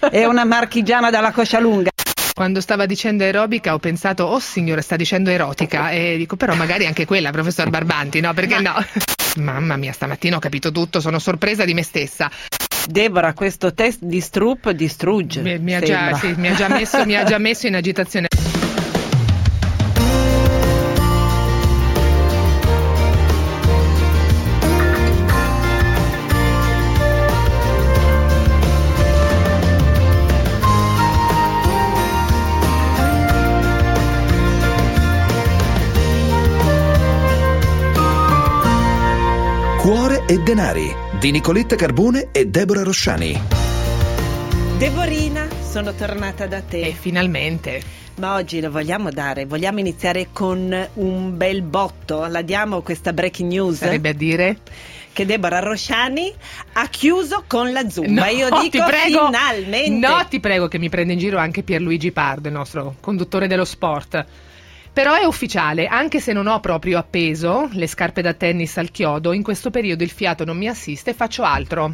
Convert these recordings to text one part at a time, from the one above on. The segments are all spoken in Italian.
È una marchigiana dalla coscia lunga. Quando stava dicendo aerobica ho pensato, oh signore, sta dicendo erotica, e dico però magari anche quella, professor Barbanti, no? Perché no? Mamma mia, stamattina ho capito tutto, sono sorpresa di me stessa. Deborah, questo test di Stroop distrugge. Mi ha già messo in agitazione. Cuore e denari di Nicoletta Carbone e Deborah Rosciani. Deborina, sono tornata da te. E finalmente. Ma oggi lo vogliamo iniziare con un bel botto. La diamo questa breaking news? Sarebbe a dire? Che Deborah Rosciani ha chiuso con la Zumba. No, io dico ti prego, finalmente. No, ti prego, che mi prende in giro anche Pierluigi Pardo, il nostro conduttore dello sport. Però è ufficiale, anche se non ho proprio appeso le scarpe da tennis al chiodo, in questo periodo il fiato non mi assiste e faccio altro.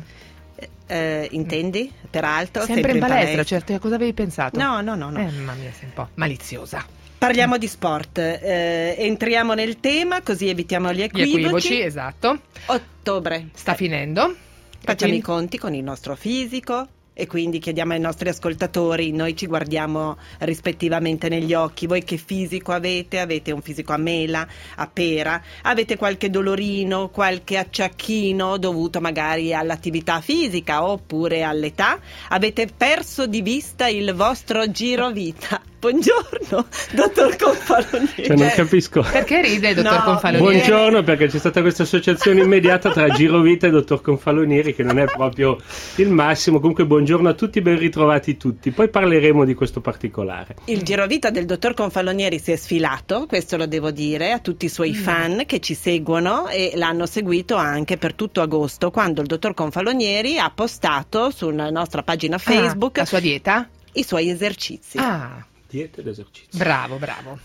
Intendi? Peraltro? Sempre in palestra, certo. Cosa avevi pensato? No. Mamma mia, sei un po' maliziosa. Parliamo di sport, entriamo nel tema così evitiamo gli equivoci. Esatto. Ottobre sta finendo. Facciamo i conti con il nostro fisico. E quindi chiediamo ai nostri ascoltatori, noi ci guardiamo rispettivamente negli occhi, voi che fisico avete? Avete un fisico a mela, a pera? Avete qualche dolorino, qualche acciacchino dovuto magari all'attività fisica oppure all'età? Avete perso di vista il vostro girovita? Buongiorno, dottor Confalonieri. Cioè, non capisco. Perché ride, dottor Confalonieri? Buongiorno, perché c'è stata questa associazione immediata tra girovita e dottor Confalonieri, che non è proprio il massimo. Comunque buongiorno a tutti, ben ritrovati tutti. Poi parleremo di questo particolare. Il girovita del dottor Confalonieri si è sfilato, questo lo devo dire, a tutti i suoi fan che ci seguono e l'hanno seguito anche per tutto agosto, quando il dottor Confalonieri ha postato sulla nostra pagina Facebook la sua dieta? I suoi esercizi. Dieta ed esercizio. Bravo.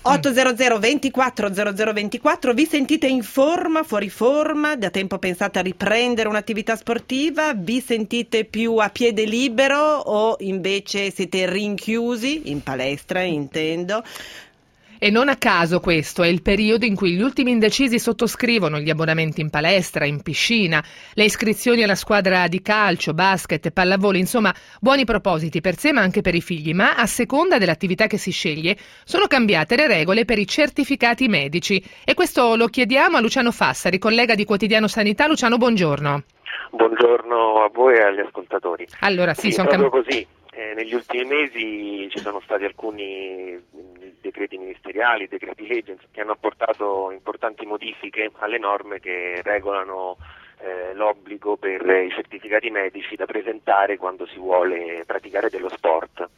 800 24 0024, vi sentite in forma, fuori forma? Da tempo pensate a riprendere un'attività sportiva? Vi sentite più a piede libero o invece siete rinchiusi in palestra, intendo? E non a caso questo è il periodo in cui gli ultimi indecisi sottoscrivono gli abbonamenti in palestra, in piscina, le iscrizioni alla squadra di calcio, basket e pallavolo, insomma buoni propositi per sé ma anche per i figli, ma a seconda dell'attività che si sceglie sono cambiate le regole per i certificati medici e questo lo chiediamo a Luciano Fassari, collega di Quotidiano Sanità. Luciano, buongiorno. Buongiorno a voi e agli ascoltatori. Allora sono proprio così. Negli ultimi mesi ci sono stati alcuni decreti ministeriali, decreti legge che hanno apportato importanti modifiche alle norme che regolano l'obbligo per i certificati medici da presentare quando si vuole praticare dello sport.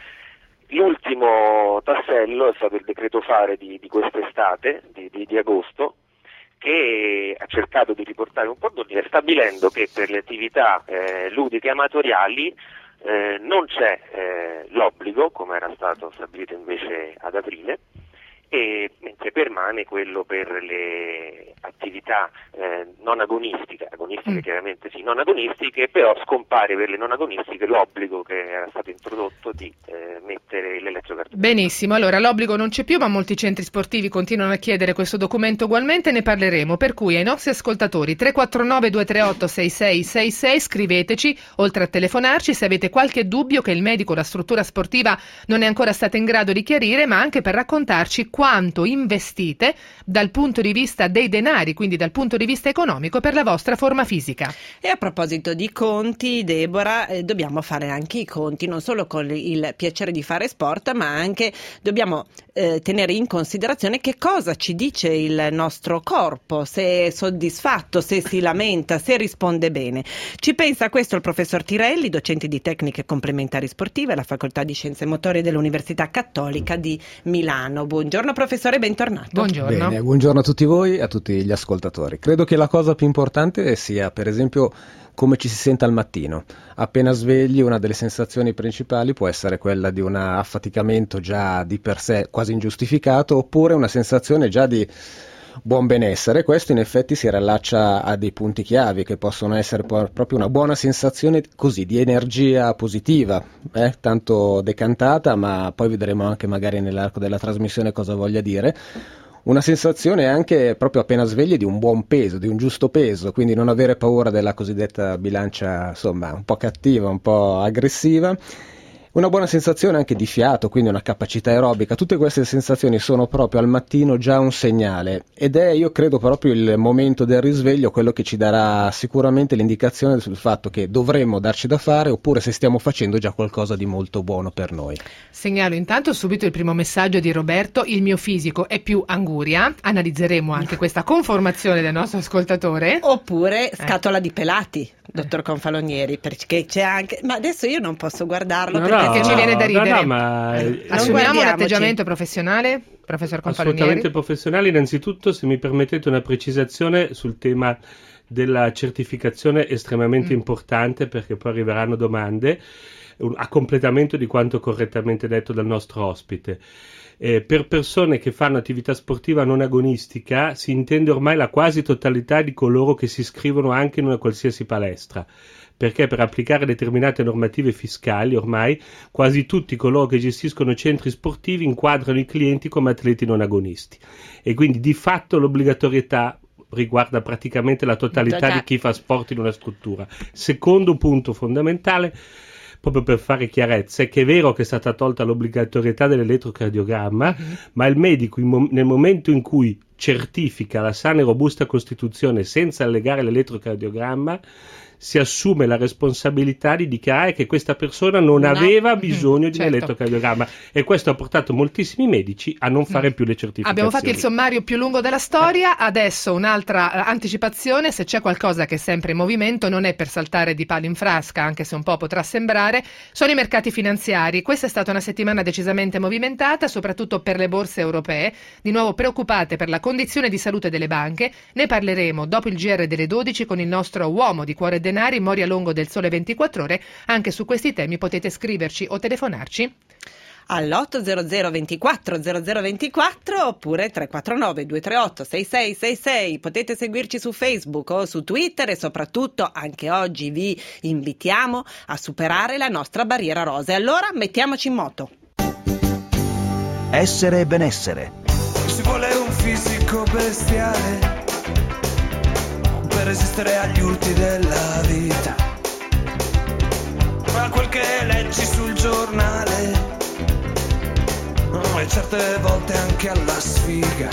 L'ultimo tassello è stato il decreto fare di quest'estate, di agosto, che ha cercato di riportare un po' d'ordine, stabilendo che per le attività ludiche amatoriali non c'è l'obbligo, come era stato stabilito invece ad aprile, e mentre permane quello per le attività non agonistiche, chiaramente sì, non agonistiche, però scompare per le non agonistiche l'obbligo che era stato introdotto di mettere l'elettrocardiografo. Benissimo, allora l'obbligo non c'è più, ma molti centri sportivi continuano a chiedere questo documento ugualmente, ne parleremo, per cui ai nostri ascoltatori 349 238 6666 scriveteci, oltre a telefonarci se avete qualche dubbio che il medico o la struttura sportiva non è ancora stata in grado di chiarire, ma anche per raccontarci quanto investite dal punto di vista dei denari, quindi dal punto di vista economico, per la vostra forma fisica. E a proposito di conti, Deborah, dobbiamo fare anche i conti, non solo con il piacere di fare sport, ma anche dobbiamo tenere in considerazione che cosa ci dice il nostro corpo, se è soddisfatto, se si lamenta, se risponde bene. Ci pensa a questo il professor Tirelli, docente di tecniche complementari sportive alla Facoltà di Scienze Motorie dell'Università Cattolica di Milano. Buongiorno professore, bentornato. Buongiorno. Bene, buongiorno a tutti voi e a tutti gli ascoltatori. Credo che la cosa più importante sia, per esempio, come ci si sente al mattino. Appena svegli, una delle sensazioni principali può essere quella di un affaticamento già di per sé quasi ingiustificato, oppure una sensazione già di buon benessere. Questo in effetti si riallaccia a dei punti chiavi che possono essere proprio una buona sensazione così di energia positiva, tanto decantata, ma poi vedremo anche magari nell'arco della trasmissione cosa voglia dire. Una sensazione anche proprio appena svegli di un buon peso, di un giusto peso, quindi non avere paura della cosiddetta bilancia, insomma, un po' cattiva, un po' aggressiva. Una buona sensazione anche di fiato, quindi una capacità aerobica. Tutte queste sensazioni sono proprio al mattino già un segnale, ed è, io credo, proprio il momento del risveglio quello che ci darà sicuramente l'indicazione sul fatto che dovremmo darci da fare, oppure se stiamo facendo già qualcosa di molto buono per noi. Segnalo intanto subito il primo messaggio di Roberto: il mio fisico è più anguria. Analizzeremo anche questa conformazione del nostro ascoltatore. Oppure scatola di pelati, dottor Confalonieri, perché c'è anche, ma adesso io non posso guardarlo perché ci viene da ridere. Ma assumiamo un atteggiamento professionale, professor Confalonieri? Assolutamente professionale. Innanzitutto, se mi permettete una precisazione sul tema della certificazione, estremamente importante, perché poi arriveranno domande a completamento di quanto correttamente detto dal nostro ospite. Per persone che fanno attività sportiva non agonistica si intende ormai la quasi totalità di coloro che si iscrivono anche in una qualsiasi palestra, perché per applicare determinate normative fiscali ormai quasi tutti coloro che gestiscono centri sportivi inquadrano i clienti come atleti non agonisti, e quindi di fatto l'obbligatorietà riguarda praticamente la totalità di chi fa sport in una struttura. Secondo punto fondamentale, proprio per fare chiarezza, è che è vero che è stata tolta l'obbligatorietà dell'elettrocardiogramma, ma il medico nel momento in cui certifica la sana e robusta costituzione senza allegare l'elettrocardiogramma, si assume la responsabilità di dichiarare che questa persona non aveva bisogno di un elettrocardiogramma, e questo ha portato moltissimi medici a non fare più le certificazioni. Abbiamo fatto il sommario più lungo della storia, adesso un'altra anticipazione: se c'è qualcosa che è sempre in movimento, non è per saltare di palo in frasca, anche se un po' potrà sembrare, sono i mercati finanziari. Questa è stata una settimana decisamente movimentata, soprattutto per le borse europee, di nuovo preoccupate per la condizione di salute delle banche. Ne parleremo dopo il GR delle 12 con il nostro uomo di cuore e denari, Moria Longo del Sole 24 Ore. Anche su questi temi potete scriverci o telefonarci all'800 24 0024 oppure 349 238 6666. Potete seguirci su Facebook o su Twitter, e soprattutto anche oggi vi invitiamo a superare la nostra barriera rosa. E allora mettiamoci in moto. Essere e benessere. Ci vuole un fisico bestiale per resistere agli urti della vita, ma quel che leggi sul giornale, e certe volte anche alla sfiga.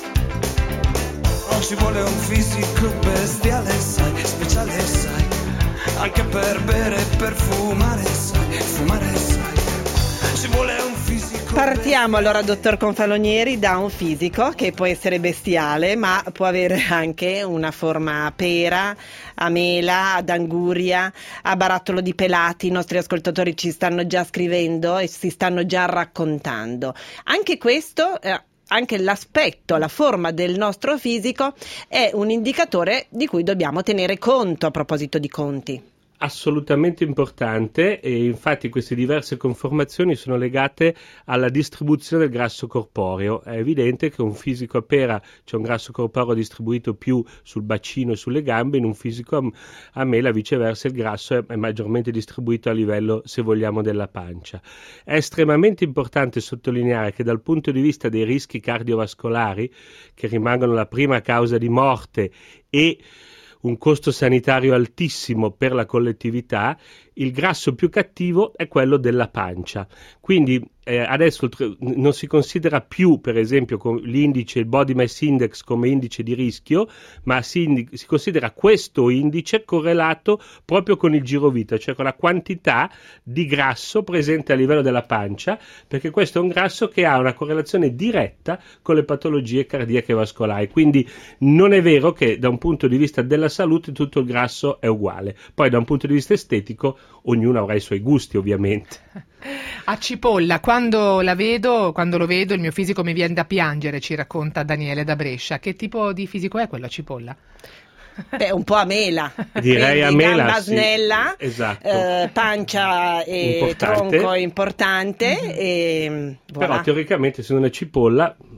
Non ci vuole un fisico bestiale, sai, speciale, sai, anche per bere e per fumare, sai, fumare, sai. Ci vuole un fisico. Partiamo allora, dottor Confalonieri, da un fisico che può essere bestiale, ma può avere anche una forma a pera, a mela, ad anguria, a barattolo di pelati. I nostri ascoltatori ci stanno già scrivendo e si stanno già raccontando. Anche questo, anche l'aspetto, la forma del nostro fisico è un indicatore di cui dobbiamo tenere conto a proposito di conti. Assolutamente importante, e infatti queste diverse conformazioni sono legate alla distribuzione del grasso corporeo. È evidente che un fisico a pera c'è un grasso corporeo distribuito più sul bacino e sulle gambe, in un fisico a mela viceversa il grasso è maggiormente distribuito a livello, se vogliamo, della pancia. È estremamente importante sottolineare che dal punto di vista dei rischi cardiovascolari, che rimangono la prima causa di morte e un costo sanitario altissimo per la collettività, il grasso più cattivo è quello della pancia. Quindi adesso non si considera più, per esempio, l'indice, il body mass index, come indice di rischio, ma si considera questo indice correlato proprio con il girovita, cioè con la quantità di grasso presente a livello della pancia, perché questo è un grasso che ha una correlazione diretta con le patologie cardiache e vascolari. Quindi non è vero che da un punto di vista della salute tutto il grasso è uguale. Poi da un punto di vista estetico ognuno avrà i suoi gusti, ovviamente. A cipolla, quando lo vedo, il mio fisico mi viene da piangere, ci racconta Daniele da Brescia. Che tipo di fisico è quello a cipolla? Beh, un po' a mela. Direi a mela, gamba sì. snella, Esatto. Pancia e tronco importante. E Però teoricamente, se una cipolla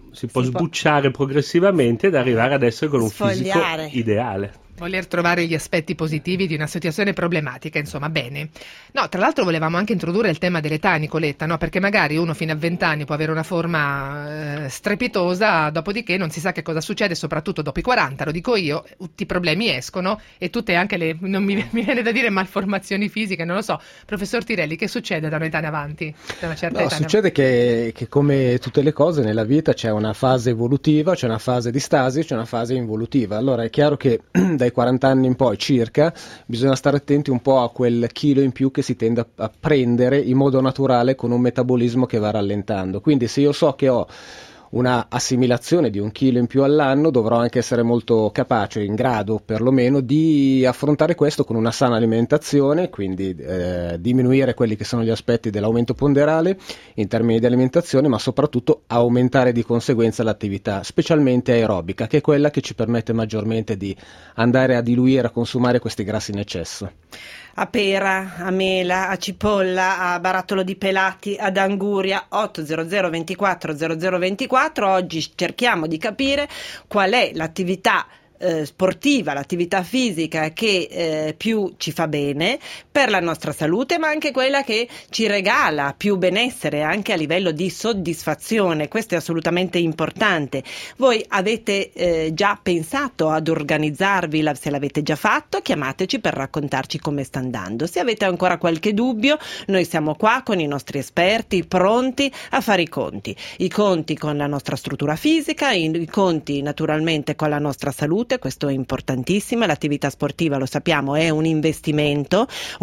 si può sbucciare progressivamente ed arrivare ad essere con un sfogliare. fisico ideale. Voler trovare gli aspetti positivi di una situazione problematica, insomma, bene. No, tra l'altro volevamo anche introdurre il tema dell'età, Nicoletta, no? Perché magari uno fino a 20 anni può avere una forma strepitosa, dopodiché non si sa che cosa succede, soprattutto dopo i 40, lo dico io, tutti i problemi escono e tutte anche le, non mi viene da dire malformazioni fisiche, non lo so. Professor Tirelli, che succede da un'età in avanti? Da una certa età succede che come tutte le cose nella vita c'è una fase evolutiva, c'è una fase di stasi, c'è una fase involutiva. Allora è chiaro che dai 40 anni in poi circa bisogna stare attenti un po' a quel chilo in più che si tende a prendere in modo naturale con un metabolismo che va rallentando. Quindi se io so che ho una assimilazione di 1 chilo in più all'anno, dovrò anche essere molto capace, in grado perlomeno, di affrontare questo con una sana alimentazione, quindi diminuire quelli che sono gli aspetti dell'aumento ponderale in termini di alimentazione, ma soprattutto aumentare di conseguenza l'attività, specialmente aerobica, che è quella che ci permette maggiormente di andare a diluire, a consumare questi grassi in eccesso. A pera, a mela, a cipolla, a barattolo di pelati, ad anguria. 800 24 0024. Oggi cerchiamo di capire qual è l'attività sportiva, l'attività fisica che più ci fa bene per la nostra salute, ma anche quella che ci regala più benessere anche a livello di soddisfazione. Questo è assolutamente importante. Voi avete già pensato ad organizzarvi? Se l'avete già fatto, chiamateci per raccontarci come sta andando. Se avete ancora qualche dubbio, noi siamo qua con i nostri esperti pronti a fare i conti con la nostra struttura fisica, i conti naturalmente con la nostra salute. Questo è importantissimo. L'attività sportiva, lo sappiamo, è un investimento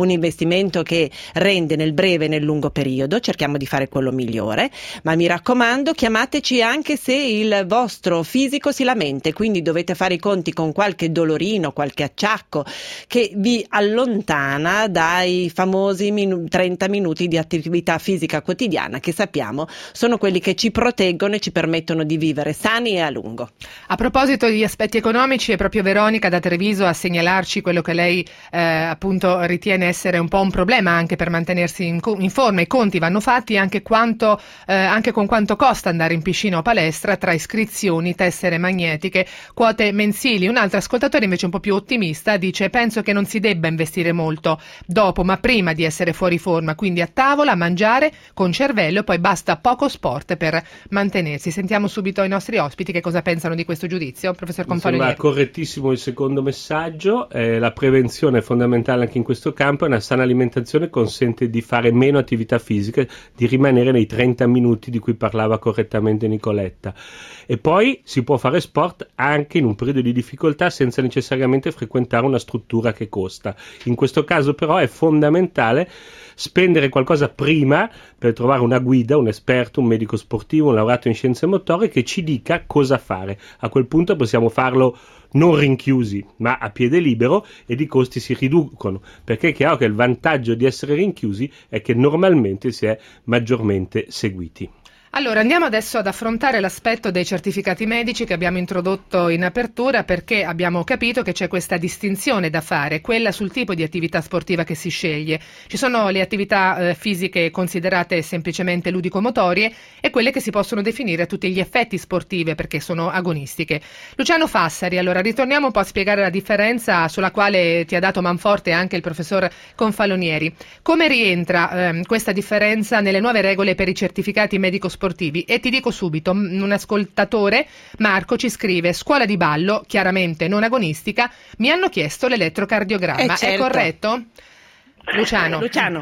che rende nel breve e nel lungo periodo. Cerchiamo di fare quello migliore, ma mi raccomando, chiamateci anche se il vostro fisico si lamenta, quindi dovete fare i conti con qualche dolorino, qualche acciacco che vi allontana dai famosi 30 minuti di attività fisica quotidiana, che sappiamo sono quelli che ci proteggono e ci permettono di vivere sani e a lungo. A proposito di aspetti economici, è proprio Veronica da Treviso a segnalarci quello che lei appunto ritiene essere un po' un problema anche per mantenersi in forma. I conti vanno fatti anche con quanto costa andare in piscina o palestra, tra iscrizioni, tessere magnetiche, quote mensili. Un altro ascoltatore invece un po' più ottimista dice: penso che non si debba investire molto dopo ma prima di essere fuori forma, quindi a tavola, mangiare con cervello e poi basta poco sport per mantenersi. Sentiamo subito i nostri ospiti che cosa pensano di questo giudizio. Professor Confalonieri. Correttissimo il secondo messaggio, la prevenzione è fondamentale anche in questo campo, e una sana alimentazione consente di fare meno attività fisica, di rimanere nei 30 minuti di cui parlava correttamente Nicoletta, e poi si può fare sport anche in un periodo di difficoltà senza necessariamente frequentare una struttura che costa. In questo caso però è fondamentale spendere qualcosa prima per trovare una guida, un esperto, un medico sportivo, un laureato in scienze motorie che ci dica cosa fare. A quel punto possiamo farlo non rinchiusi ma a piede libero e i costi si riducono, perché è chiaro che il vantaggio di essere rinchiusi è che normalmente si è maggiormente seguiti. Allora, andiamo adesso ad affrontare l'aspetto dei certificati medici che abbiamo introdotto in apertura, perché abbiamo capito che c'è questa distinzione da fare, quella sul tipo di attività sportiva che si sceglie. Ci sono le attività fisiche considerate semplicemente ludico-motorie e quelle che si possono definire a tutti gli effetti sportive perché sono agonistiche. Luciano Fassari, allora ritorniamo un po' a spiegare la differenza sulla quale ti ha dato manforte anche il professor Confalonieri. Come rientra questa differenza nelle nuove regole per i certificati medico-sportivi? E ti dico subito, un ascoltatore, Marco, ci scrive: scuola di ballo, chiaramente non agonistica, mi hanno chiesto l'elettrocardiogramma, certo. È corretto? Luciano.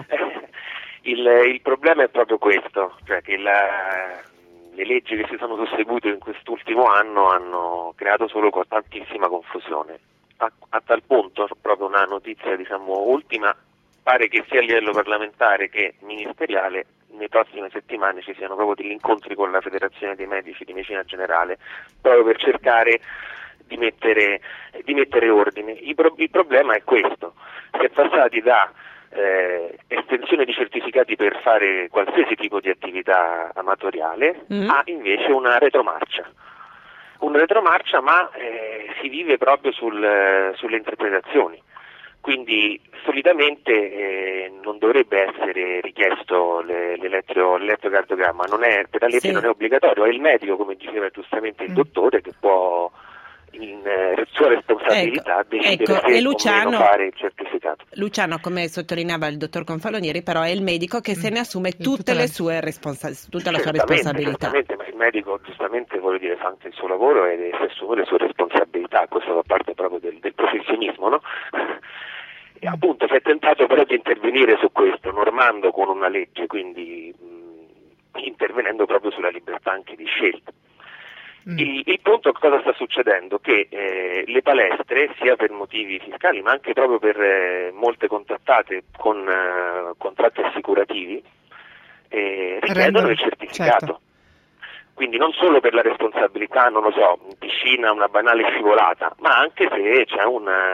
Il problema è proprio questo, cioè che le leggi che si sono susseguite in quest'ultimo anno hanno creato solo tantissima confusione, a tal punto, proprio una notizia ultima, pare che sia a livello parlamentare che ministeriale nei prossime settimane ci siano proprio degli incontri con la Federazione dei Medici di Medicina Generale proprio per cercare di mettere ordine. Il problema è questo: si è passati da estensione di certificati per fare qualsiasi tipo di attività amatoriale a invece una retromarcia, ma si vive proprio sulle interpretazioni. Quindi solitamente non dovrebbe essere richiesto l'elettrocardiogramma, per la legge Sì. non è obbligatorio, è il medico, come diceva giustamente il dottore, che può in sua responsabilità decidere ecco, se e o Luciano- meno fare il certificato. Luciano, come sottolineava il dottor Confalonieri, però è il medico che se ne assume Tutta tutte la- le sue tutta la sua responsabilità. Certamente, ma il medico giustamente fa anche il suo lavoro e si assume le sue responsabilità, questo fa parte proprio del professionismo, no? E appunto si è tentato però di intervenire su questo, normando con una legge, quindi intervenendo proprio sulla libertà anche di scelta. Il punto cosa sta succedendo? Che le palestre, sia per motivi fiscali ma anche proprio per molte contrattate con contratti assicurativi, richiedono il certificato. Certo. Quindi non solo per la responsabilità, non lo so, in piscina una banale scivolata, ma anche se c'è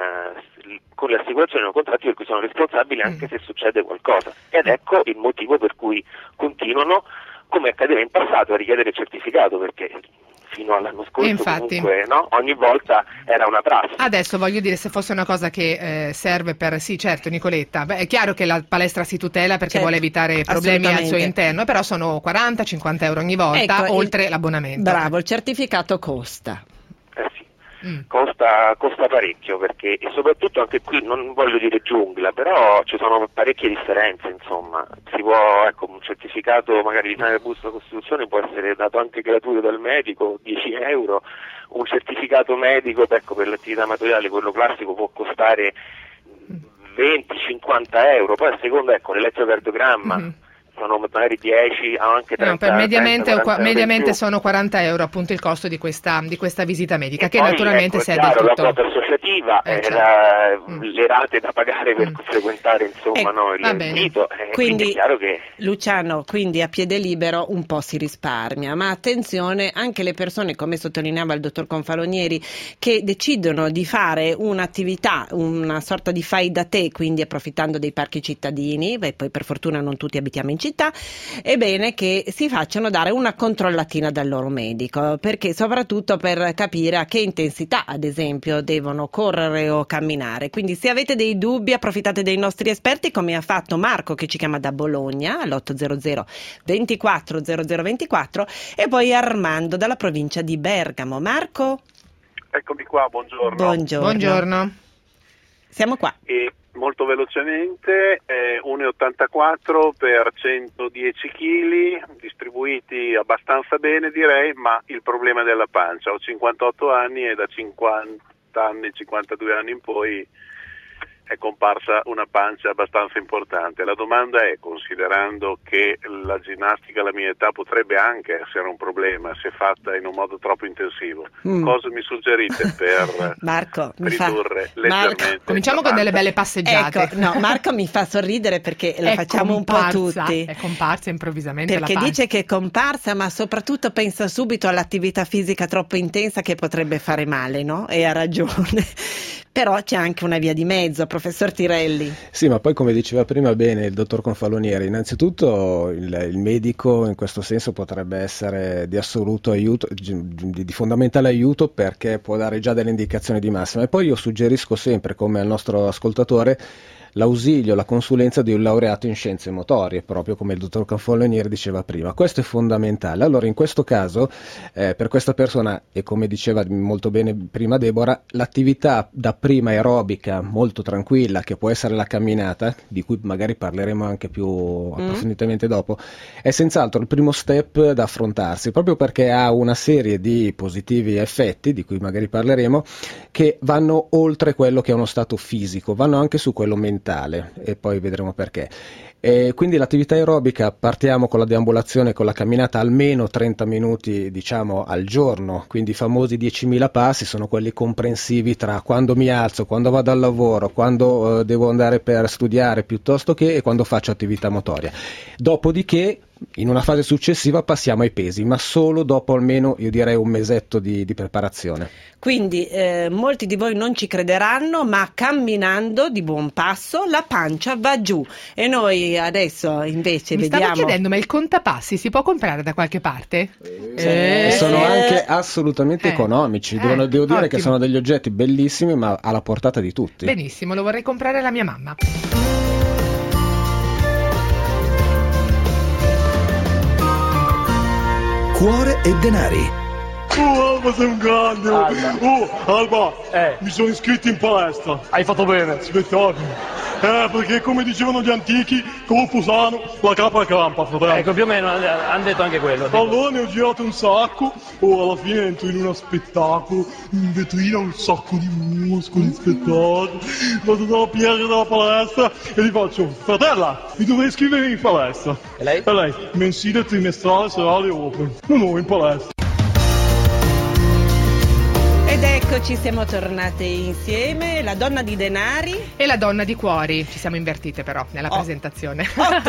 con le assicurazioni o contratti per cui sono responsabili anche se succede qualcosa. Ed ecco il motivo per cui continuano, come accadeva in passato, a richiedere il certificato, perché fino all'anno scorso Infatti. comunque ogni volta era una prassi. Adesso voglio dire, se fosse una cosa che serve per... Sì, certo, Nicoletta, è chiaro che la palestra si tutela perché Certo, vuole evitare problemi al suo assolutamente. interno, però sono 40-50 euro ogni volta, Ecco, oltre l'abbonamento. Bravo, il certificato costa. Sì. Costa parecchio, perché e soprattutto anche qui non voglio dire giungla, però ci sono parecchie differenze, insomma. Si può, un certificato magari di tale busta Costituzione può essere dato anche gratuito dal medico, 10 euro, un certificato medico per l'attività amatoriale, quello classico, può costare 20-50 euro, poi a seconda l'elettrocardiogramma sono magari 10 o anche 30, mediamente 30, 40 mediamente in più. sono 40 euro appunto il costo di questa visita medica, E che poi, naturalmente se è del chiaro, tutto... la quota associativa, le rate da pagare per frequentare va il bene. sito, quindi è chiaro che Luciano, quindi a piede libero un po' si risparmia, ma attenzione, anche le persone, come sottolineava il dottor Confalonieri, che decidono di fare un'attività, una sorta di fai da te, quindi approfittando dei parchi cittadini, poi per fortuna non tutti abitiamo in città, è bene che si facciano dare una controllatina dal loro medico, perché soprattutto per capire a che intensità, ad esempio, devono correre o camminare. Quindi se avete dei dubbi, approfittate dei nostri esperti, come ha fatto Marco, che ci chiama da Bologna all'800 24 0024, e poi Armando dalla provincia di Bergamo. Marco? Eccomi qua, buongiorno. Buongiorno. Siamo qua. E molto velocemente, 1,84 per 110 kg, distribuiti abbastanza bene direi, ma il problema è della pancia. Ho 58 anni e da 52 anni in poi è comparsa una pancia abbastanza importante. La domanda è, considerando che la ginnastica alla mia età potrebbe anche essere un problema se fatta in un modo troppo intensivo, cosa mi suggerite per Marco, ridurre leggermente? Cominciamo con delle belle passeggiate. Ecco, no, Marco mi fa sorridere perché lo È facciamo comparsa, un po' tutti. È comparsa improvvisamente Perché la pancia. dice che è comparsa, ma soprattutto pensa subito all'attività fisica troppo intensa che potrebbe fare male, no? E ha ragione. Però c'è anche una via di mezzo, professor Tirelli. Sì, ma poi come diceva prima bene il dottor Confalonieri, innanzitutto il medico in questo senso potrebbe essere di assoluto aiuto, di fondamentale aiuto, perché può dare già delle indicazioni di massima. E poi io suggerisco sempre, come al nostro ascoltatore, l'ausilio, la consulenza di un laureato in scienze motorie, proprio come il dottor Confalonieri diceva prima. Questo è fondamentale. Allora, in questo caso, per questa persona, e come diceva molto bene prima Deborah, l'attività da prima aerobica molto tranquilla, che può essere la camminata, di cui magari parleremo anche più approfonditamente dopo, è senz'altro il primo step da affrontarsi, proprio perché ha una serie di positivi effetti, di cui magari parleremo, che vanno oltre quello che è uno stato fisico, vanno anche su quello mentale, e poi vedremo perché. Quindi l'attività aerobica, partiamo con la deambulazione, con la camminata almeno 30 minuti diciamo al giorno, quindi i famosi 10.000 passi sono quelli comprensivi tra quando mi alzo, quando vado al lavoro, quando devo andare per studiare piuttosto che, e quando faccio attività motoria. Dopodiché in una fase successiva passiamo ai pesi, ma solo dopo almeno, io direi, un mesetto di preparazione. Quindi molti di voi non ci crederanno, ma camminando di buon passo la pancia va giù. E noi adesso invece vediamo... Stavo chiedendo, ma il contapassi si può comprare da qualche parte? E sono anche assolutamente economici, devo dire ottimo. che sono degli oggetti bellissimi, ma alla portata di tutti. Benissimo, lo vorrei comprare alla mia mamma. Cuore e denari. Alba, sei un grande! Alba, mi sono iscritto in palestra. Hai fatto bene. Spettacolo. Perché come dicevano gli antichi, corpo sano, la capa campa, fratello. Ecco, più o meno hanno detto anche quello. Allora ne ho girato un sacco, alla fine entro in uno spettacolo, in vetrina un sacco di muscoli, spettacolo. Vado dalla PR della palestra e gli faccio: fratella, mi dovrei iscrivere in palestra. E lei? E lei, mensile, trimestrale, serale, open. Non in palestra. Ed eccoci, siamo tornate insieme, la donna di denari e la donna di cuori. Ci siamo invertite però nella presentazione.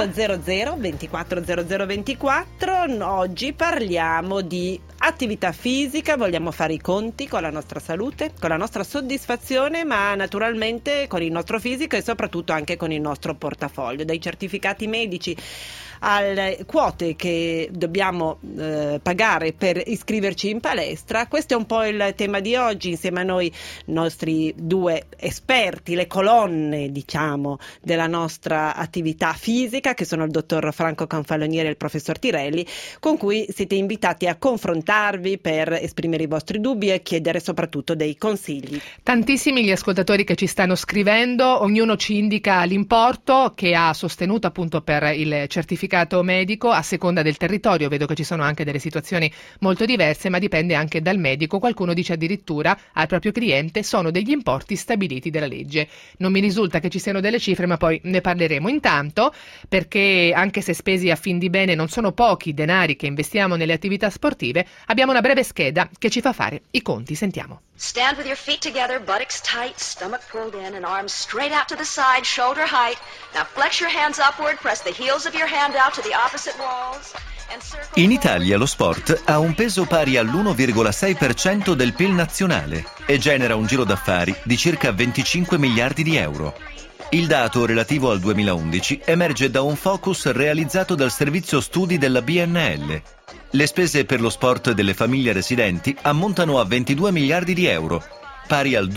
800 24 00 24. Oggi parliamo di attività fisica, vogliamo fare i conti con la nostra salute, con la nostra soddisfazione, ma naturalmente con il nostro fisico e soprattutto anche con il nostro portafoglio, dai certificati medici alle quote che dobbiamo pagare per iscriverci in palestra. Questo è un po' il tema di oggi. Insieme a noi i nostri due esperti, le colonne diciamo della nostra attività fisica, che sono il dottor Franco Canfalonieri e il professor Tirelli, con cui siete invitati a confrontarvi per esprimere i vostri dubbi e chiedere soprattutto dei consigli. Tantissimi gli ascoltatori che ci stanno scrivendo, ognuno ci indica l'importo che ha sostenuto appunto per il certificato medico a seconda del territorio. Vedo che ci sono anche delle situazioni molto diverse, ma dipende anche dal medico. Qualcuno dice addirittura al proprio cliente: sono degli importi stabiliti dalla legge. Non mi risulta che ci siano delle cifre, ma poi ne parleremo. Intanto, perché anche se spesi a fin di bene non sono pochi i denari che investiamo nelle attività sportive, abbiamo una breve scheda che ci fa fare i conti. Sentiamo. Stand with your feet together, buttocks tight, stomach pulled in and arms straight out to the side, shoulder height. Now flex your hands upward, press the heels of your hand out to the opposite walls. In Italia lo sport ha un peso pari all'1,6% del PIL nazionale e genera un giro d'affari di circa 25 miliardi di euro. Il dato relativo al 2011 emerge da un focus realizzato dal servizio studi della BNL. Le spese per lo sport delle famiglie residenti ammontano a 22 miliardi di euro, pari al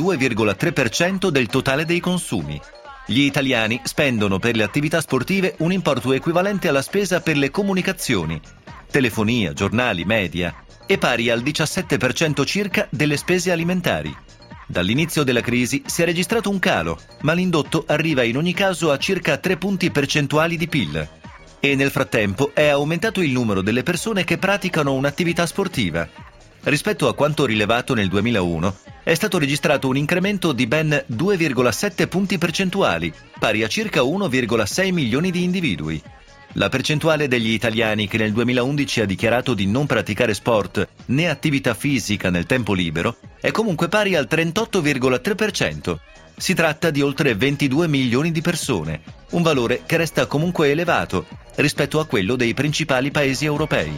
2,3% del totale dei consumi. Gli italiani spendono per le attività sportive un importo equivalente alla spesa per le comunicazioni, telefonia, giornali, media, e pari al 17% circa delle spese alimentari. Dall'inizio della crisi si è registrato un calo, ma l'indotto arriva in ogni caso a circa 3 punti percentuali di PIL. E nel frattempo è aumentato il numero delle persone che praticano un'attività sportiva. Rispetto a quanto rilevato nel 2001, è stato registrato un incremento di ben 2,7 punti percentuali, pari a circa 1,6 milioni di individui. La percentuale degli italiani che nel 2011 ha dichiarato di non praticare sport né attività fisica nel tempo libero è comunque pari al 38,3%. Si tratta di oltre 22 milioni di persone, un valore che resta comunque elevato rispetto a quello dei principali paesi europei.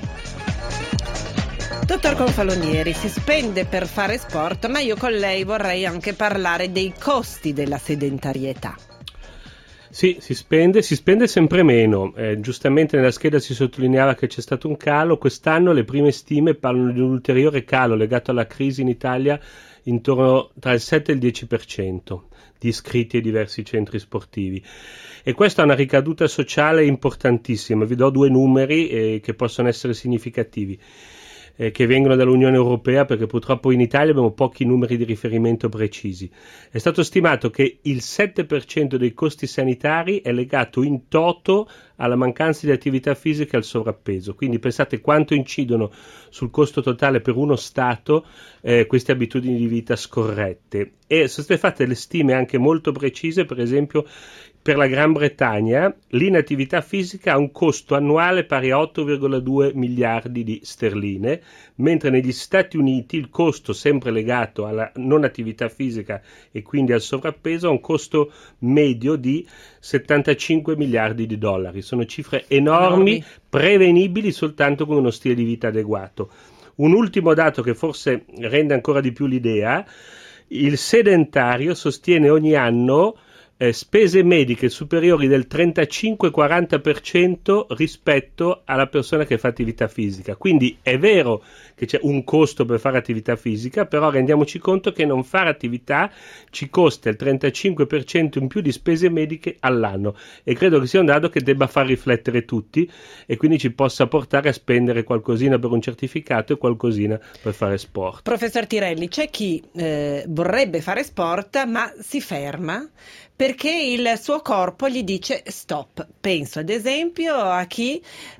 Dottor Confalonieri, si spende per fare sport, ma io con lei vorrei anche parlare dei costi della sedentarietà. Sì, si spende sempre meno. Giustamente nella scheda si sottolineava che c'è stato un calo. Quest'anno le prime stime parlano di un ulteriore calo legato alla crisi in Italia intorno tra il 7 e il 10% di iscritti ai diversi centri sportivi. E questa ha una ricaduta sociale importantissima. Vi do due numeri che possono essere significativi, che vengono dall'Unione Europea, perché purtroppo in Italia abbiamo pochi numeri di riferimento precisi. È stato stimato che il 7% dei costi sanitari è legato in toto alla mancanza di attività fisica e al sovrappeso. Quindi pensate quanto incidono sul costo totale per uno Stato queste abitudini di vita scorrette. E sono state fatte le stime anche molto precise, per esempio per la Gran Bretagna l'inattività fisica ha un costo annuale pari a 8,2 miliardi di sterline, mentre negli Stati Uniti il costo, sempre legato alla non attività fisica e quindi al sovrappeso, ha un costo medio di 75 miliardi di dollari. Sono cifre enormi, prevenibili soltanto con uno stile di vita adeguato. Un ultimo dato che forse rende ancora di più l'idea: il sedentario sostiene ogni anno spese mediche superiori del 35-40% rispetto alla persona che fa attività fisica. Quindi è vero che c'è un costo per fare attività fisica, però rendiamoci conto che non fare attività ci costa il 35% in più di spese mediche all'anno, e credo che sia un dato che debba far riflettere tutti e quindi ci possa portare a spendere qualcosina per un certificato e qualcosina per fare sport. Professor Tirelli, c'è chi vorrebbe fare sport ma si ferma perché il suo corpo gli dice stop. Penso ad esempio a chi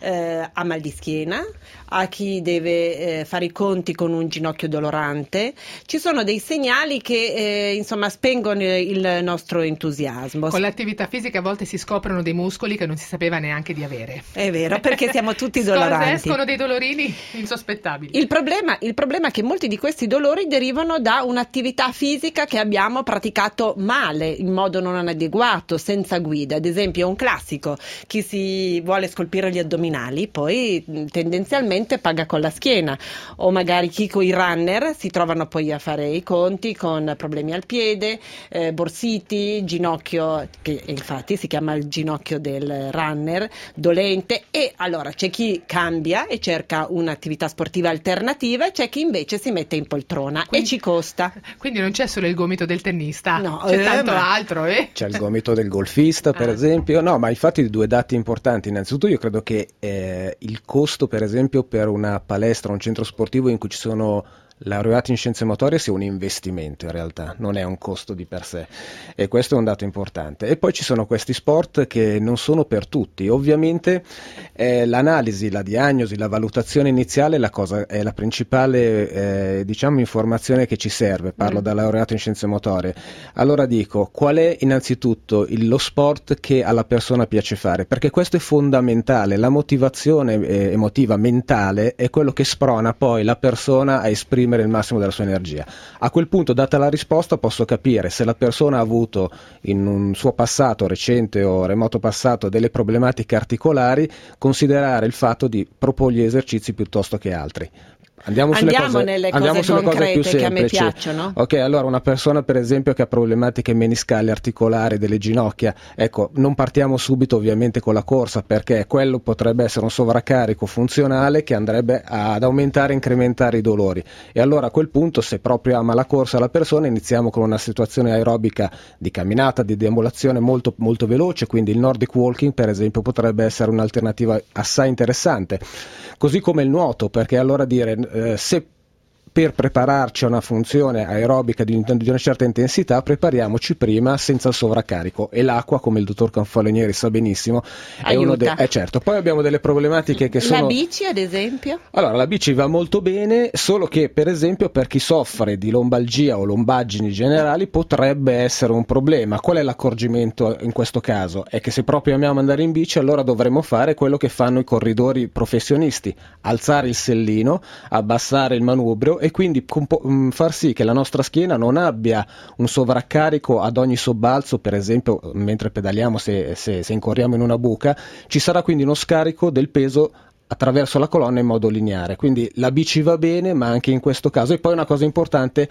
ha mal di schiena, a chi deve fare i conti con un ginocchio dolorante. Ci sono dei segnali che insomma spengono il nostro entusiasmo. Con l'attività fisica a volte si scoprono dei muscoli che non si sapeva neanche di avere. È vero, perché siamo tutti doloranti. Escono dei dolorini insospettabili. Il problema è che molti di questi dolori derivano da un'attività fisica che abbiamo praticato male, in modo non adeguato, senza guida. Ad esempio, un classico: chi si vuole scolpire gli addominali poi tendenzialmente paga con la schiena, o magari chi con i runner si trovano poi a fare i conti con problemi al piede, borsiti, ginocchio, che infatti si chiama il ginocchio del runner, dolente. E allora c'è chi cambia e cerca un'attività sportiva alternativa, e c'è chi invece si mette in poltrona, e ci costa. Quindi non c'è solo il gomito del tennista, no, c'è tanto altro, C'è il gomito del golfista, per esempio. No, ma infatti due dati importanti. Innanzitutto io credo che il costo, per esempio, per una palestra, un centro sportivo in cui ci sono laureati in scienze motorie sia un investimento, in realtà non è un costo di per sé, e questo è un dato importante. E poi ci sono questi sport che non sono per tutti. Ovviamente l'analisi, la diagnosi, la valutazione iniziale è la principale informazione che ci serve. Parlo da laureato in scienze motorie. Allora dico, qual è innanzitutto lo sport che alla persona piace fare, perché questo è fondamentale. La motivazione emotiva mentale è quello che sprona poi la persona a esprimere il massimo della sua energia. A quel punto, data la risposta, posso capire se la persona ha avuto in un suo passato recente o remoto passato delle problematiche articolari, considerare il fatto di proporgli esercizi piuttosto che altri. Andiamo sulle cose concrete più semplici. Che a me piacciono. Ok, allora una persona per esempio che ha problematiche meniscali, articolari, delle ginocchia, ecco, non partiamo subito ovviamente con la corsa, perché quello potrebbe essere un sovraccarico funzionale che andrebbe ad aumentare e incrementare i dolori. E allora a quel punto, se proprio ama la corsa la persona, iniziamo con una situazione aerobica di camminata, di deambulazione molto, molto veloce, quindi il Nordic Walking per esempio potrebbe essere un'alternativa assai interessante. Così come il nuoto, perché allora dire se per prepararci a una funzione aerobica di una certa intensità prepariamoci prima senza il sovraccarico, e l'acqua, come il dottor Canfalonieri sa benissimo, è uno certo. Poi abbiamo delle problematiche che sono... La bici ad esempio? Allora, la bici va molto bene, solo che per esempio per chi soffre di lombalgia o lombaggini generali potrebbe essere un problema. Qual è l'accorgimento in questo caso? È che se proprio amiamo andare in bici, allora dovremo fare quello che fanno i corridori professionisti: alzare il sellino, abbassare il manubrio e quindi far sì che la nostra schiena non abbia un sovraccarico ad ogni sobbalzo. Per esempio, mentre pedaliamo, se incorriamo in una buca, ci sarà quindi uno scarico del peso attraverso la colonna in modo lineare. Quindi la bici va bene, ma anche in questo caso. E poi una cosa importante: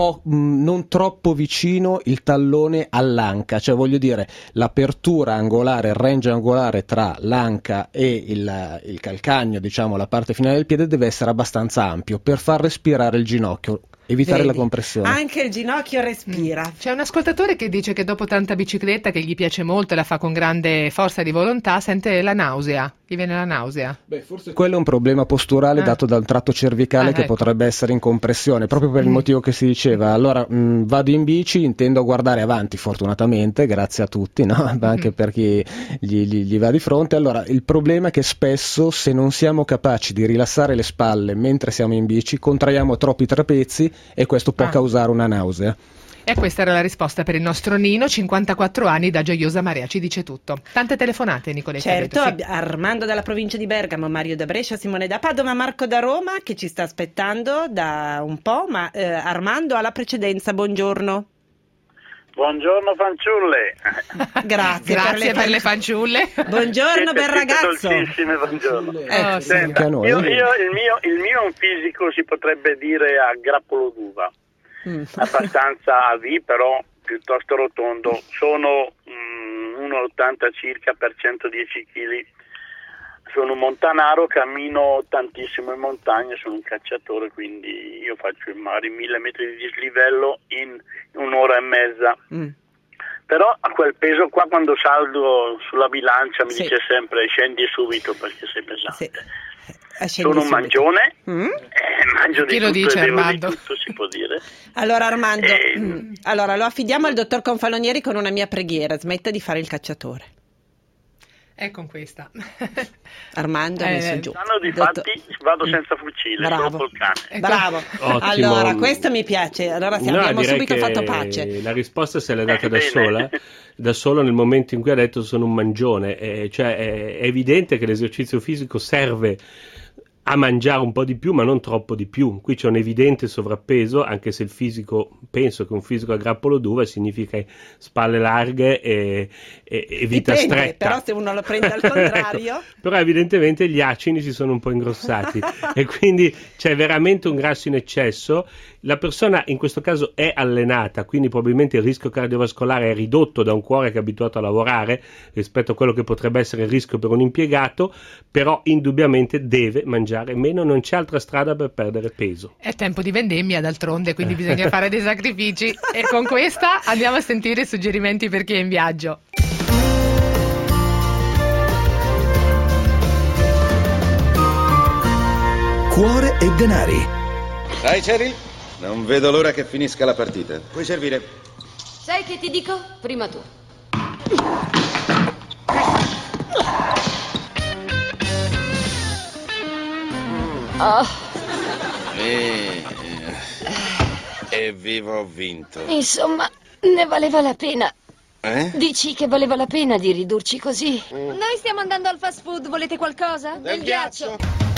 non troppo vicino il tallone all'anca, cioè voglio dire l'apertura angolare, il range angolare tra l'anca e il calcagno, diciamo la parte finale del piede, deve essere abbastanza ampio per far respirare il ginocchio, evitare la compressione. Anche il ginocchio respira. C'è un ascoltatore che dice che dopo tanta bicicletta, che gli piace molto e la fa con grande forza di volontà, sente la nausea. Gli viene la nausea. Beh, forse quello è un problema posturale dato dal tratto cervicale che potrebbe essere in compressione, proprio per il motivo che si diceva. Allora vado in bici, intendo a guardare avanti, fortunatamente, grazie a tutti, no? Anche per chi gli va di fronte. Allora il problema è che spesso, se non siamo capaci di rilassare le spalle mentre siamo in bici, contraiamo troppi trapezi e questo può causare una nausea. E questa era la risposta per il nostro Nino, 54 anni, da Gioiosa Marea, ci dice tutto. Tante telefonate, Nicoletta. Certo, Armando dalla provincia di Bergamo, Mario da Brescia, Simone da Padova, Marco da Roma, che ci sta aspettando da un po', ma Armando ha la precedenza. Buongiorno. Buongiorno fanciulle. Grazie per le fanciulle. Buongiorno bel ragazzo. Dolcissime, buongiorno. Senta, il mio è un fisico, si potrebbe dire a grappolo d'uva. Abbastanza A V, però piuttosto rotondo, sono 1,80 circa per 110 kg. Sono un montanaro, cammino tantissimo in montagna, sono un cacciatore, quindi io faccio in mare 1000 metri di dislivello in un'ora e mezza. Però a quel peso qua, quando salgo sulla bilancia mi dice sempre scendi subito perché sei pesante. Sono un mangione, mangio di Chi lo tutto dice, e bevo di Armando? tutto, si può dire. Allora Armando, allora lo affidiamo al dottor Confalonieri con una mia preghiera: smetta di fare il cacciatore. È con questa. Armando ha messo giù. Difatti vado senza fucile, solo Bravo. col cane. Bravo. Ottimo. Allora, questo mi piace. Allora abbiamo direi subito che fatto pace. La risposta se l'è data da Bene. sola, da solo nel momento in cui ha detto sono un mangione. Cioè è evidente che l'esercizio fisico serve a mangiare un po' di più, ma non troppo di più. Qui c'è un evidente sovrappeso, anche se il fisico, penso che un fisico a grappolo d'uva significa spalle larghe e vita Dipende, stretta. però se uno lo prende al contrario. Ecco. Però evidentemente gli acini si sono un po' ingrossati e quindi c'è veramente un grasso in eccesso. La persona in questo caso è allenata, quindi probabilmente il rischio cardiovascolare è ridotto da un cuore che è abituato a lavorare rispetto a quello che potrebbe essere il rischio per un impiegato, però indubbiamente deve mangiare meno, non c'è altra strada per perdere peso. È tempo di vendemmia d'altronde, quindi bisogna fare dei sacrifici. E con questa andiamo a sentire i suggerimenti per chi è in viaggio. Cuore e denari. Dai, Cheryl, non vedo l'ora che finisca la partita. Puoi servire? Sai che ti dico? Prima tu. Oh, Evviva, ho vinto. insomma, ne valeva la pena. Dici che valeva la pena di ridurci così? Noi stiamo andando al fast food, volete qualcosa? Del ghiaccio.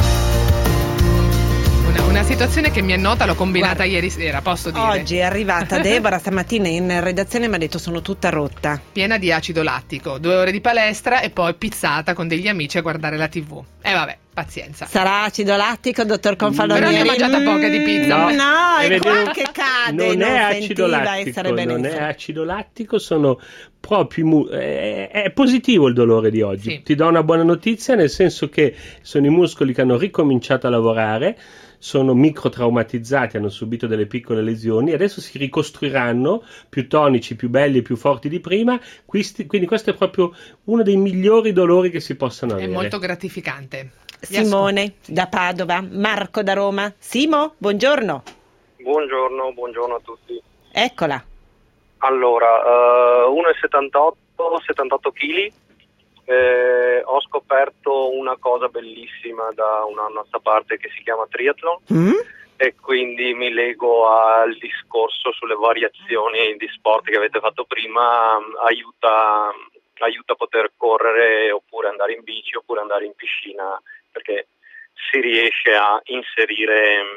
Una situazione che mi è nota, l'ho combinata ieri sera, posso dire. Oggi è arrivata Deborah stamattina in redazione e mi ha detto sono tutta rotta. Piena di acido lattico, 2 ore di palestra e poi pizzata con degli amici a guardare la TV. Vabbè, pazienza. Sarà acido lattico, dottor Confalonieri? Però ne ho mangiata poca di pizza. No, è vedete, qua che cade. non è acido sentiva lattico, essere non benessere. è acido lattico, sono proprio è positivo il dolore di oggi. Sì. Ti do una buona notizia, nel senso che sono i muscoli che hanno ricominciato a lavorare, sono microtraumatizzati, hanno subito delle piccole lesioni e adesso si ricostruiranno più tonici, più belli e più forti di prima. Quindi questo è proprio uno dei migliori dolori che si possano È avere. molto gratificante. Simone da Padova, Marco da Roma. Simo, buongiorno. Buongiorno a tutti. Eccola. Allora, 1,78, 78 kg. Ho scoperto una cosa bellissima da un anno a sta parte che si chiama triathlon e quindi mi lego al discorso sulle variazioni di sport che avete fatto prima. Aiuta a poter correre oppure andare in bici oppure andare in piscina, perché si riesce a inserire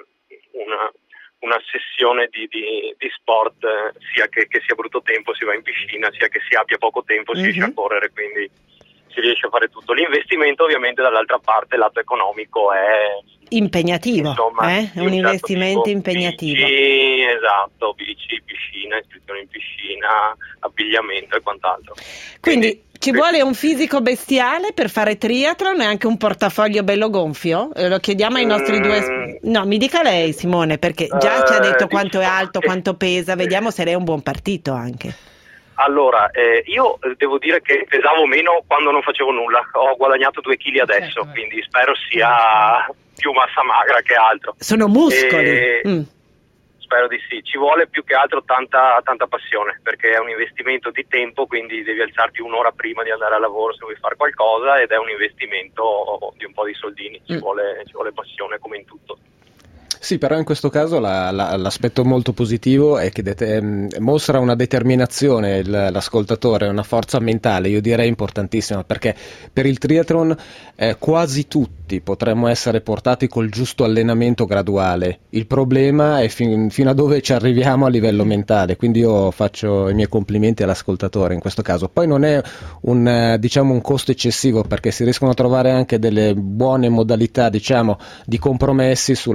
una sessione di sport, sia che sia brutto tempo si va in piscina, sia che si abbia poco tempo si riesce a correre, quindi si riesce a fare tutto. L'investimento ovviamente dall'altra parte, lato economico, è impegnativo, insomma, è un investimento tipo impegnativo. Bici, esatto, bici, piscina, iscrizione in piscina, abbigliamento e quant'altro. Quindi ci vuole un fisico bestiale per fare triathlon e anche un portafoglio bello gonfio? Lo chiediamo ai nostri due... No, mi dica lei, Simone, perché già ci ha detto quanto è alto, quanto pesa, vediamo se lei è un buon partito anche. Allora, io devo dire che pesavo meno quando non facevo nulla, ho guadagnato 2 kg adesso, quindi spero sia più massa magra che altro. Sono muscoli. Spero di sì, ci vuole più che altro tanta passione, perché è un investimento di tempo, quindi devi alzarti un'ora prima di andare al lavoro se vuoi fare qualcosa, ed è un investimento di un po' di soldini, ci vuole passione come in tutto. Sì, però in questo caso l'aspetto molto positivo è che mostra una determinazione l'ascoltatore, una forza mentale, io direi importantissima, perché per il triathlon quasi tutti potremmo essere portati col giusto allenamento graduale. Il problema è fino a dove ci arriviamo a livello mentale, quindi io faccio i miei complimenti all'ascoltatore in questo caso. Poi non è un costo eccessivo, perché si riescono a trovare anche delle buone modalità di compromessi sulla piscina,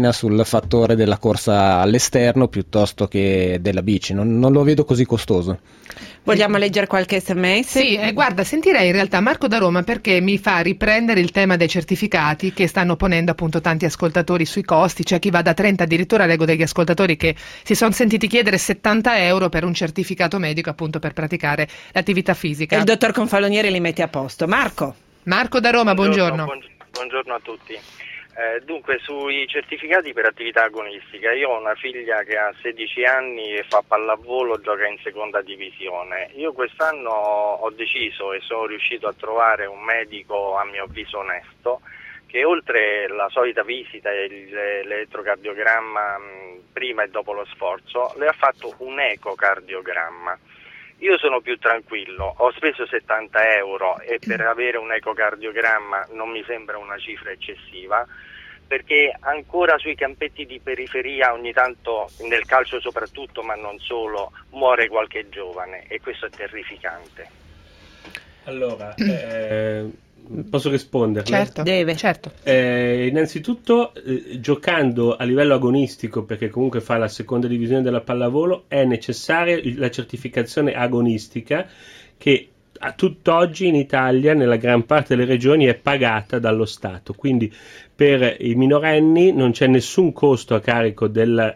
inclina sul fattore della corsa all'esterno piuttosto che della bici, non lo vedo così costoso. Vogliamo leggere qualche sms? Sì, guarda, sentirei in realtà Marco da Roma, perché mi fa riprendere il tema dei certificati che stanno ponendo appunto tanti ascoltatori sui costi. C'è chi va da 30, addirittura leggo degli ascoltatori che si sono sentiti chiedere 70 euro per un certificato medico appunto per praticare l'attività fisica. E il dottor Confalonieri li mette a posto. Marco da Roma, buongiorno. Buongiorno a tutti. Dunque, sui certificati per attività agonistica, io ho una figlia che ha 16 anni e fa pallavolo, gioca in seconda divisione. Io quest'anno ho deciso e sono riuscito a trovare un medico, a mio avviso onesto, che oltre la solita visita e l'elettrocardiogramma prima e dopo lo sforzo, le ha fatto un ecocardiogramma. Io sono più tranquillo, ho speso 70 euro e per avere un ecocardiogramma non mi sembra una cifra eccessiva, perché ancora sui campetti di periferia ogni tanto, nel calcio soprattutto ma non solo, muore qualche giovane e questo è terrificante. Allora, posso rispondere? Certo, deve, certo. Innanzitutto, giocando a livello agonistico, perché comunque fa la seconda divisione della pallavolo, è necessaria la certificazione agonistica che a tutt'oggi in Italia, nella gran parte delle regioni, è pagata dallo Stato. Quindi per i minorenni non c'è nessun costo a carico della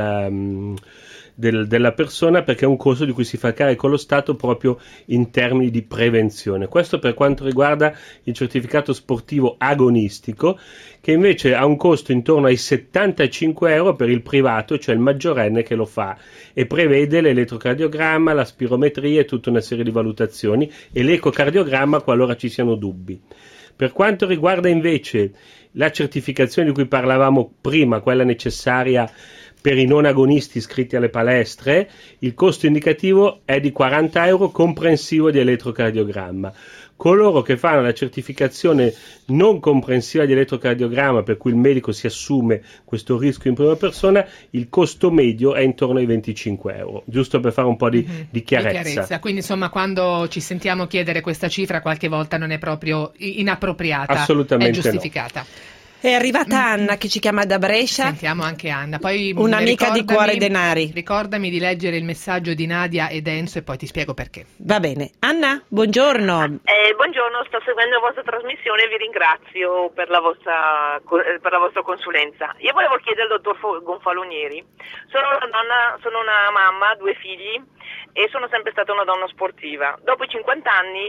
persona, perché è un costo di cui si fa carico lo Stato proprio in termini di prevenzione. Questo per quanto riguarda il certificato sportivo agonistico, che invece ha un costo intorno ai 75 euro per il privato, cioè il maggiorenne che lo fa, e prevede l'elettrocardiogramma, la spirometria e tutta una serie di valutazioni, e l'ecocardiogramma qualora ci siano dubbi. Per quanto riguarda invece la certificazione di cui parlavamo prima, quella necessaria per i non agonisti iscritti alle palestre, il costo indicativo è di 40 euro comprensivo di elettrocardiogramma. Coloro che fanno la certificazione non comprensiva di elettrocardiogramma, per cui il medico si assume questo rischio in prima persona, il costo medio è intorno ai 25 euro, giusto per fare un po' di chiarezza. Quindi insomma, quando ci sentiamo chiedere questa cifra qualche volta non è proprio inappropriata, assolutamente è giustificata. No. È arrivata Anna che ci chiama da Brescia. Sentiamo anche Anna. Poi un'amica di Cuore Denari. Ricordami di leggere il messaggio di Nadia ed Enzo e poi ti spiego perché. Va bene. Anna, buongiorno. Buongiorno, sto seguendo la vostra trasmissione e vi ringrazio per la vostra consulenza. Io volevo chiedere al dottor Gonfalonieri. Sono una mamma, 2 figli e sono sempre stata una donna sportiva. Dopo i 50 anni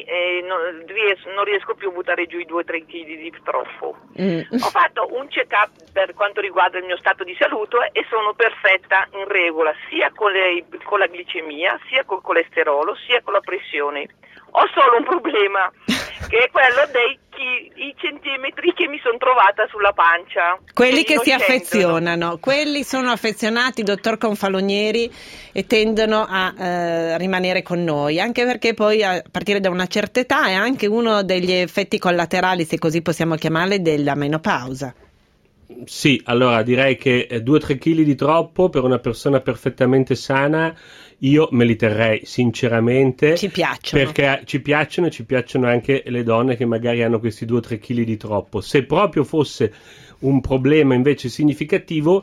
non riesco più a buttare giù i 2-3 kg di troppo. Ho fatto un check-up per quanto riguarda il mio stato di salute e sono perfetta, in regola, sia con la glicemia, sia col colesterolo, sia con la pressione. Ho solo un problema, che è quello i centimetri che mi sono trovata sulla pancia. Quelli che si affezionano, quelli sono affezionati, dottor Confalonieri, e tendono a rimanere con noi, anche perché poi a partire da una certa età è anche uno degli effetti collaterali, se così possiamo chiamarli, della menopausa. Sì, allora direi che 2-3 kg di troppo per una persona perfettamente sana io me li terrei sinceramente. Ci piacciono. Perché ci piacciono anche le donne che magari hanno questi 2-3 kg di troppo. Se proprio fosse un problema invece significativo,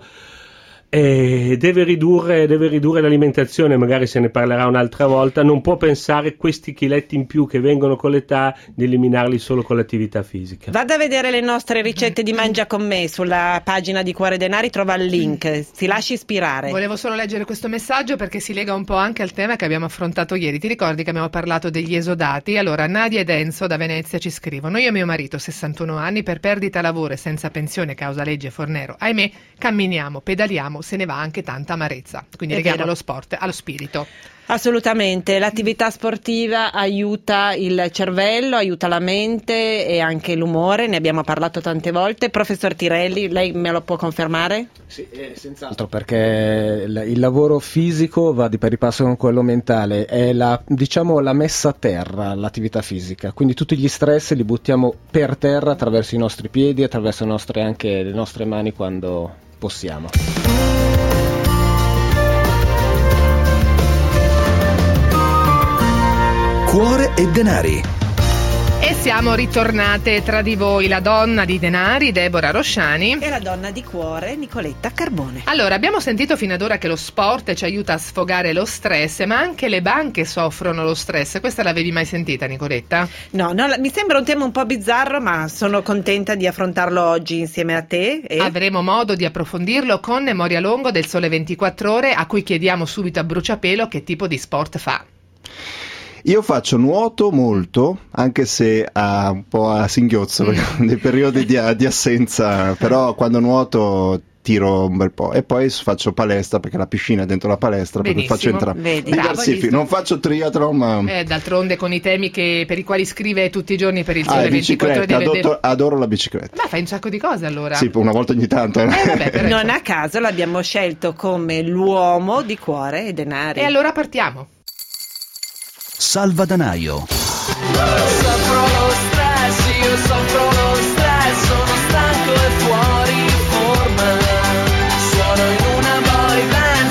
deve ridurre l'alimentazione, magari se ne parlerà un'altra volta. Non può pensare questi chiletti in più che vengono con l'età di eliminarli solo con l'attività fisica. Vada a vedere le nostre ricette di Mangia con me sulla pagina di Cuore Denari, trova il link, si lasci ispirare. Volevo solo leggere questo messaggio perché si lega un po' anche al tema che abbiamo affrontato ieri. Ti ricordi che abbiamo parlato degli esodati? Allora Nadia ed Enzo da Venezia ci scrivono: io e mio marito 61 anni per perdita lavoro e senza pensione causa legge Fornero, ahimè, camminiamo, pedaliamo, se ne va anche tanta amarezza, quindi leghiamo lo sport allo spirito. Assolutamente, l'attività sportiva aiuta il cervello, aiuta la mente e anche l'umore, ne abbiamo parlato tante volte. Professor Tirelli, lei me lo può confermare? Sì, senz'altro, perché il lavoro fisico va di pari passo con quello mentale, è la messa a terra, l'attività fisica, quindi tutti gli stress li buttiamo per terra attraverso i nostri piedi, attraverso anche le nostre mani quando possiamo. Cuore e Denari. E Siamo ritornate tra di voi, la donna di denari, Deborah Rosciani, e la donna di cuore, Nicoletta Carbone. Allora, abbiamo sentito fino ad ora che lo sport ci aiuta a sfogare lo stress, ma anche le banche soffrono lo stress. Questa l'avevi mai sentita, Nicoletta? No, mi sembra un tema un po' bizzarro, ma sono contenta di affrontarlo oggi insieme a te. Avremo modo di approfondirlo con Moria Longo del Sole 24 Ore, a cui chiediamo subito a bruciapelo che tipo di sport fa. Io faccio nuoto molto, anche se un po' a singhiozzo, dei periodi di assenza, però quando nuoto tiro un bel po', e poi faccio palestra, perché la piscina è dentro la palestra. Benissimo, faccio diversifico, non faccio triathlon, ma d'altronde con i temi per i quali scrive tutti i giorni per il Sole 24 Ore adoro la bicicletta. Ma fai un sacco di cose allora. Sì, una volta ogni tanto. Non a caso l'abbiamo scelto come l'uomo di cuore e denari. E allora partiamo. Salvadanaio. Soffro lo stress, io soffro lo stress, sono stanco e fuori forma. Suono in una boy band,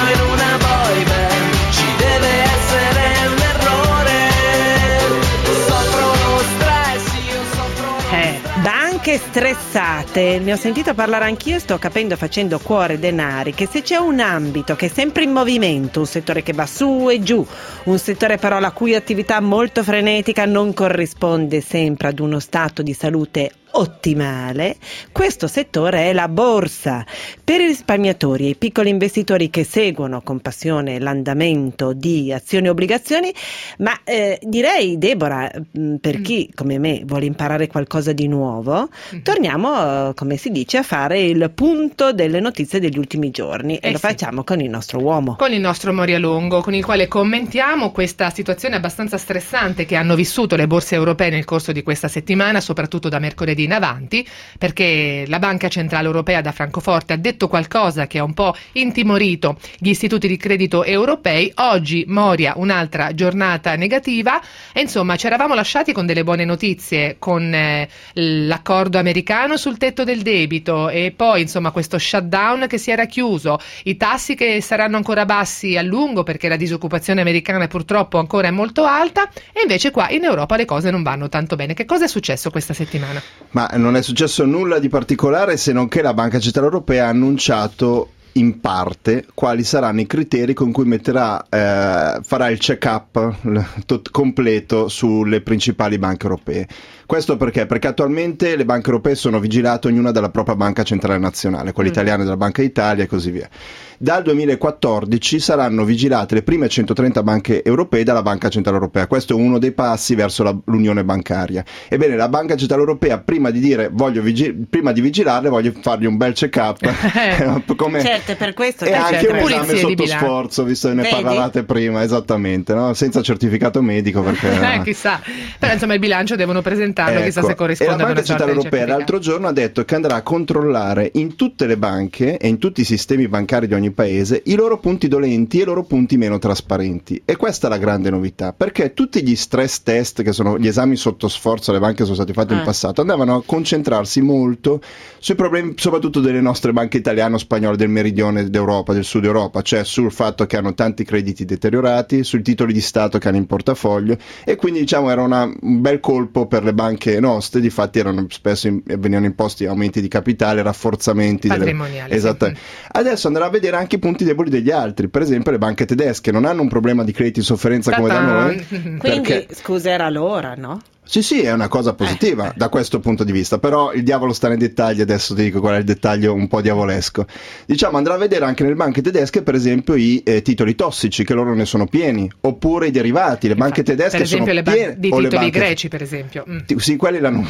ci deve essere un errore. Soffro lo stress, io soffro lo stress. Banche stressate, ne ho sentito parlare anch'io e sto capendo facendo cuore denari che se c'è un ambito che è sempre in movimento, un settore che va su e giù, un settore però la cui attività molto frenetica non corrisponde sempre ad uno stato di salute ottimale, questo settore è la borsa. Per i risparmiatori e i piccoli investitori che seguono con passione l'andamento di azioni e obbligazioni, ma direi, Deborah, per chi come me vuole imparare qualcosa di nuovo, torniamo, come si dice, a fare il punto delle notizie degli ultimi giorni e lo facciamo con il nostro uomo. Con il nostro Moria Longo, con il quale commentiamo questa situazione abbastanza stressante che hanno vissuto le borse europee nel corso di questa settimana, soprattutto da mercoledì in avanti, perché la Banca Centrale Europea da Francoforte ha detto qualcosa che ha un po' intimorito gli istituti di credito europei. Oggi, Moria, un'altra giornata negativa e insomma ci eravamo lasciati con delle buone notizie, con l'accordo americano sul tetto del debito e poi insomma questo shutdown che si era chiuso, i tassi che saranno ancora bassi a lungo perché la disoccupazione americana purtroppo ancora è molto alta, e invece qua in Europa le cose non vanno tanto bene. Che cosa è successo questa settimana? Ma non è successo nulla di particolare, se non che la Banca Centrale Europea ha annunciato in parte quali saranno i criteri con cui farà il check-up completo sulle principali banche europee. Questo perché? Perché attualmente le banche europee sono vigilate ognuna dalla propria banca centrale nazionale, quella italiana della Banca d'Italia e così via. Dal 2014 saranno vigilate le prime 130 banche europee dalla Banca Centrale Europea. Questo è uno dei passi verso l'unione bancaria. Ebbene, la Banca Centrale Europea, prima di vigilarle, voglio fargli un bel check-up. Certo, per questo e anche un esame sotto sforzo, visto che ne parlavate prima, esattamente, no? Senza certificato medico, perché chissà, però insomma il bilancio devono presentarlo, chissà se corrisponde. E la Banca Centrale Europea l'altro giorno ha detto che andrà a controllare in tutte le banche e in tutti i sistemi bancari di ogni paese i loro punti dolenti e i loro punti meno trasparenti. E questa è la grande novità, perché tutti gli stress test, che sono gli esami sotto sforzo, le banche sono stati fatti in passato, andavano a concentrarsi molto sui problemi soprattutto delle nostre banche italiane o spagnole del meridione d'Europa, del sud Europa, cioè sul fatto che hanno tanti crediti deteriorati, sui titoli di Stato che hanno in portafoglio, e quindi diciamo era un bel colpo per le banche nostre. Difatti venivano imposti aumenti di capitale, rafforzamenti patrimoniali. Esattamente. Adesso andrà a vedere anche i punti deboli degli altri. Per esempio le banche tedesche non hanno un problema di crediti in sofferenza come da noi. Quindi scusa, era l'ora, no? Sì, è una cosa positiva da questo punto di vista, però il diavolo sta nei dettagli. Adesso ti dico qual è il dettaglio un po' diavolesco. Diciamo, andrà a vedere anche nelle banche tedesche per esempio i titoli tossici, che loro ne sono pieni, oppure i derivati. Le banche tedesche sono piene. Per esempio di titoli greci, per esempio. Sì, quelli l'hanno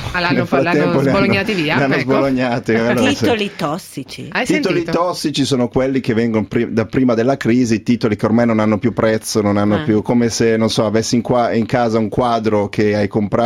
sbolognati via. L'hanno sbolognati. Titoli tossici. Titoli tossici sono quelli che vengono da prima della crisi, titoli che ormai non hanno più prezzo, non hanno più, come se, non so, avessi in casa un quadro che hai comprato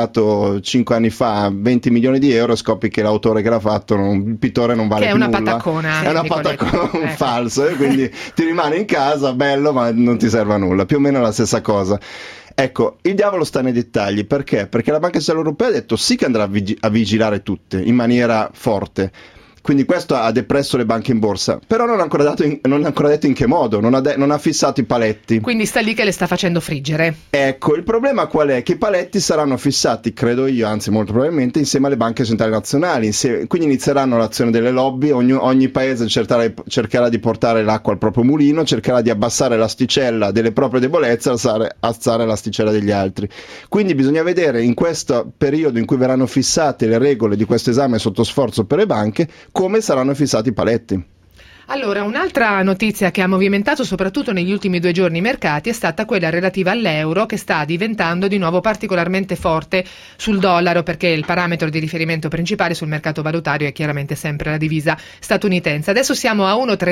5 anni fa 20 milioni di euro e scopri che l'autore che l'ha fatto, il pittore, non vale più nulla. È una patacona, un falso, e quindi ti rimane in casa, bello, ma non ti serve a nulla. Più o meno la stessa cosa. Ecco, il diavolo sta nei dettagli. Perché? Perché la Banca Centrale Europea ha detto sì che andrà a vigilare tutte in maniera forte. quindi questo ha depresso le banche in borsa, però non ha ancora detto in che modo, non ha fissato i paletti. Quindi sta lì che le sta facendo friggere. Ecco, il problema qual è? Che i paletti saranno fissati, credo io, anzi molto probabilmente, insieme alle banche centrali nazionali, quindi inizieranno l'azione delle lobby, ogni paese cercherà di portare l'acqua al proprio mulino, cercherà di abbassare l'asticella delle proprie debolezze e alzare l'asticella degli altri. Quindi bisogna vedere in questo periodo in cui verranno fissate le regole di questo esame sotto sforzo per le banche, come saranno fissati i paletti. Allora, un'altra notizia che ha movimentato soprattutto negli ultimi 2 giorni i mercati è stata quella relativa all'euro, che sta diventando di nuovo particolarmente forte sul dollaro, perché il parametro di riferimento principale sul mercato valutario è chiaramente sempre la divisa statunitense. Adesso siamo a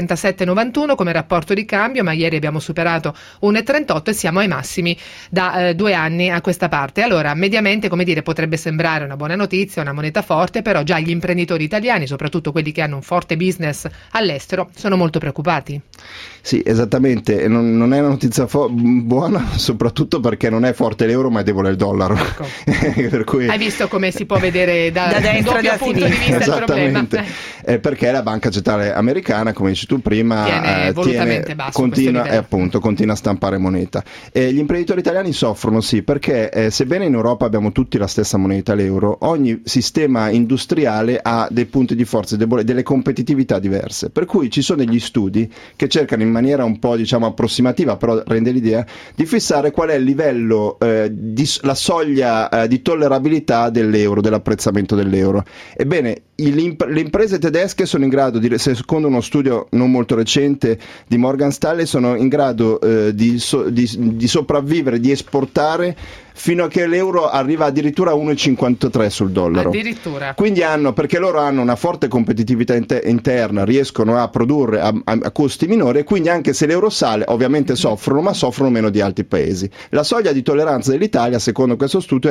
1,3791 come rapporto di cambio, ma ieri abbiamo superato 1,38 e siamo ai massimi da 2 anni a questa parte. Allora, mediamente, come dire, potrebbe sembrare una buona notizia, una moneta forte, però già gli imprenditori italiani, soprattutto quelli che hanno un forte business all'estero, sono molto preoccupati. Sì, esattamente, non è una notizia buona, soprattutto perché non è forte l'euro ma è debole il dollaro. Ecco. Per cui... Hai visto come si può vedere da destra doppio punto di vista il problema? Perché la banca centrale americana, come dici tu prima, tiene volutamente basso, continua a stampare moneta. Gli imprenditori italiani soffrono, sì, perché sebbene in Europa abbiamo tutti la stessa moneta, l'euro, ogni sistema industriale ha dei punti di forza e delle competitività diverse, per cui ci sono degli studi che cercano in maniera un po' approssimativa, però rende l'idea di fissare qual è il livello, la soglia di tollerabilità dell'euro, dell'apprezzamento dell'euro. Ebbene, le imprese tedesche sono in grado secondo uno studio non molto recente di Morgan Stanley, sono in grado di sopravvivere, di esportare fino a che l'euro arriva addirittura a 1,53 sul dollaro. Addirittura. Quindi perché loro hanno una forte competitività interna, riescono a produrre a costi minori, e quindi anche se l'euro sale, ovviamente soffrono, ma soffrono meno di altri paesi. La soglia di tolleranza dell'Italia, secondo questo studio,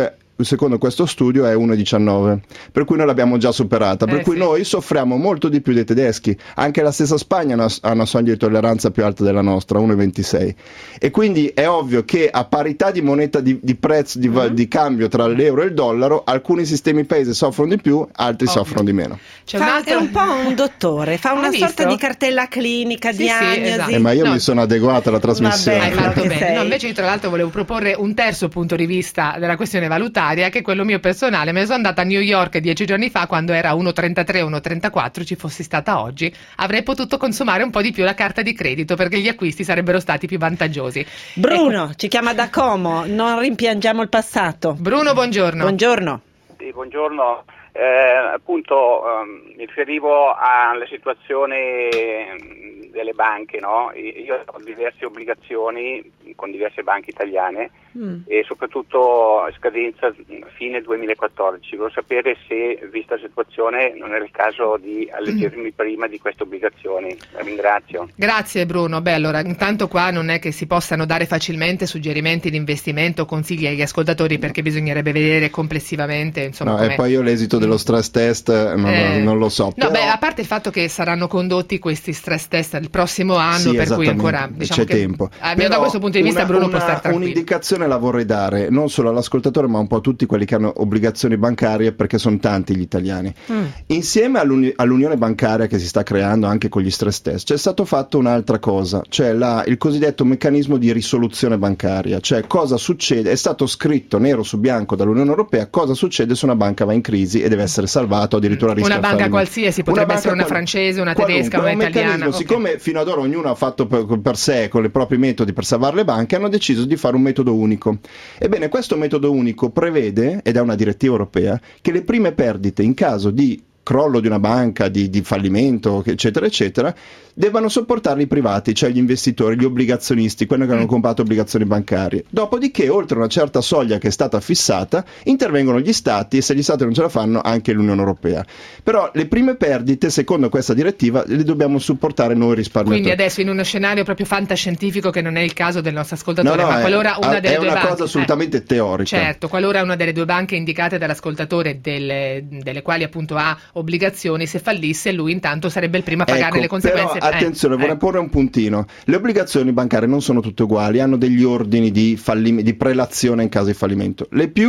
è 1,19, per cui noi l'abbiamo già superata, per cui noi soffriamo molto di più dei tedeschi. Anche la stessa Spagna ha una soglia di tolleranza più alta della nostra, 1,26, e quindi è ovvio che a parità di moneta di prezzo di cambio tra l'euro e il dollaro, alcuni sistemi paesi soffrono di più, altri soffrono di meno. È un po' un dottore, fa una sorta di cartella clinica, diagnosi. Esatto. Ma io mi sono adeguato alla trasmissione. Hai fatto bene. No, invece io tra l'altro volevo proporre un terzo punto di vista della questione valutaria, che è quello mio personale. Me ne sono andata a New York 10 giorni fa, quando era 1,33, 1,34, ci fossi stata oggi avrei potuto consumare un po' di più la carta di credito, perché gli acquisti sarebbero stati più vantaggiosi. Bruno ci chiama da Como, non rimpiangiamo il passato. Bruno, buongiorno. Buongiorno. Sì, buongiorno. Mi riferivo alla situazione delle banche, no? Io ho diverse obbligazioni con diverse banche italiane e soprattutto a scadenza fine 2014. Volevo sapere se, vista la situazione, non era il caso di alleggerirmi prima di queste obbligazioni. La ringrazio. Grazie Bruno. Beh, allora, intanto qua non è che si possano dare facilmente suggerimenti di investimento o consigli agli ascoltatori, perché bisognerebbe vedere complessivamente, insomma, e poi io l'esito dello stress test non lo so. No, a parte il fatto che saranno condotti questi stress test il prossimo anno, sì, per cui ancora c'è tempo. Almeno da questo punto di vista Bruno può stare tranquillo. Un'indicazione la vorrei dare non solo all'ascoltatore, ma un po' a tutti quelli che hanno obbligazioni bancarie, perché sono tanti gli italiani. Insieme all'unione bancaria che si sta creando anche con gli stress test, c'è stato fatto un'altra cosa, cioè il cosiddetto meccanismo di risoluzione bancaria, cioè cosa succede, è stato scritto nero su bianco dall'Unione Europea cosa succede se una banca va in crisi e deve essere salvata o addirittura rischia una banca qualsiasi, potrebbe essere una francese, una tedesca, una italiana. Siccome fino ad ora ognuno ha fatto per sé con i propri metodi per salvare le banche, hanno deciso di fare un metodo unico. Ebbene, questo metodo unico prevede, ed è una direttiva europea, che le prime perdite in caso di crollo di una banca, di fallimento, eccetera, eccetera, debbano sopportarli i privati, cioè gli investitori, gli obbligazionisti, quelli che hanno comprato obbligazioni bancarie. Dopodiché, oltre una certa soglia che è stata fissata, intervengono gli stati, e se gli stati non ce la fanno, anche l'Unione Europea. Però le prime perdite, secondo questa direttiva, le dobbiamo supportare noi risparmiatori. Quindi adesso, in uno scenario proprio fantascientifico, che non è il caso del nostro ascoltatore, ma qualora una delle due banche... È una cosa assolutamente teorica. Certo, qualora una delle due banche indicate dall'ascoltatore, delle quali appunto ha obbligazioni, se fallisse, lui intanto sarebbe il primo a pagare le conseguenze. Però, attenzione, vorrei porre un puntino. Le obbligazioni bancarie non sono tutte uguali, hanno degli ordini di prelazione in caso di fallimento. Le più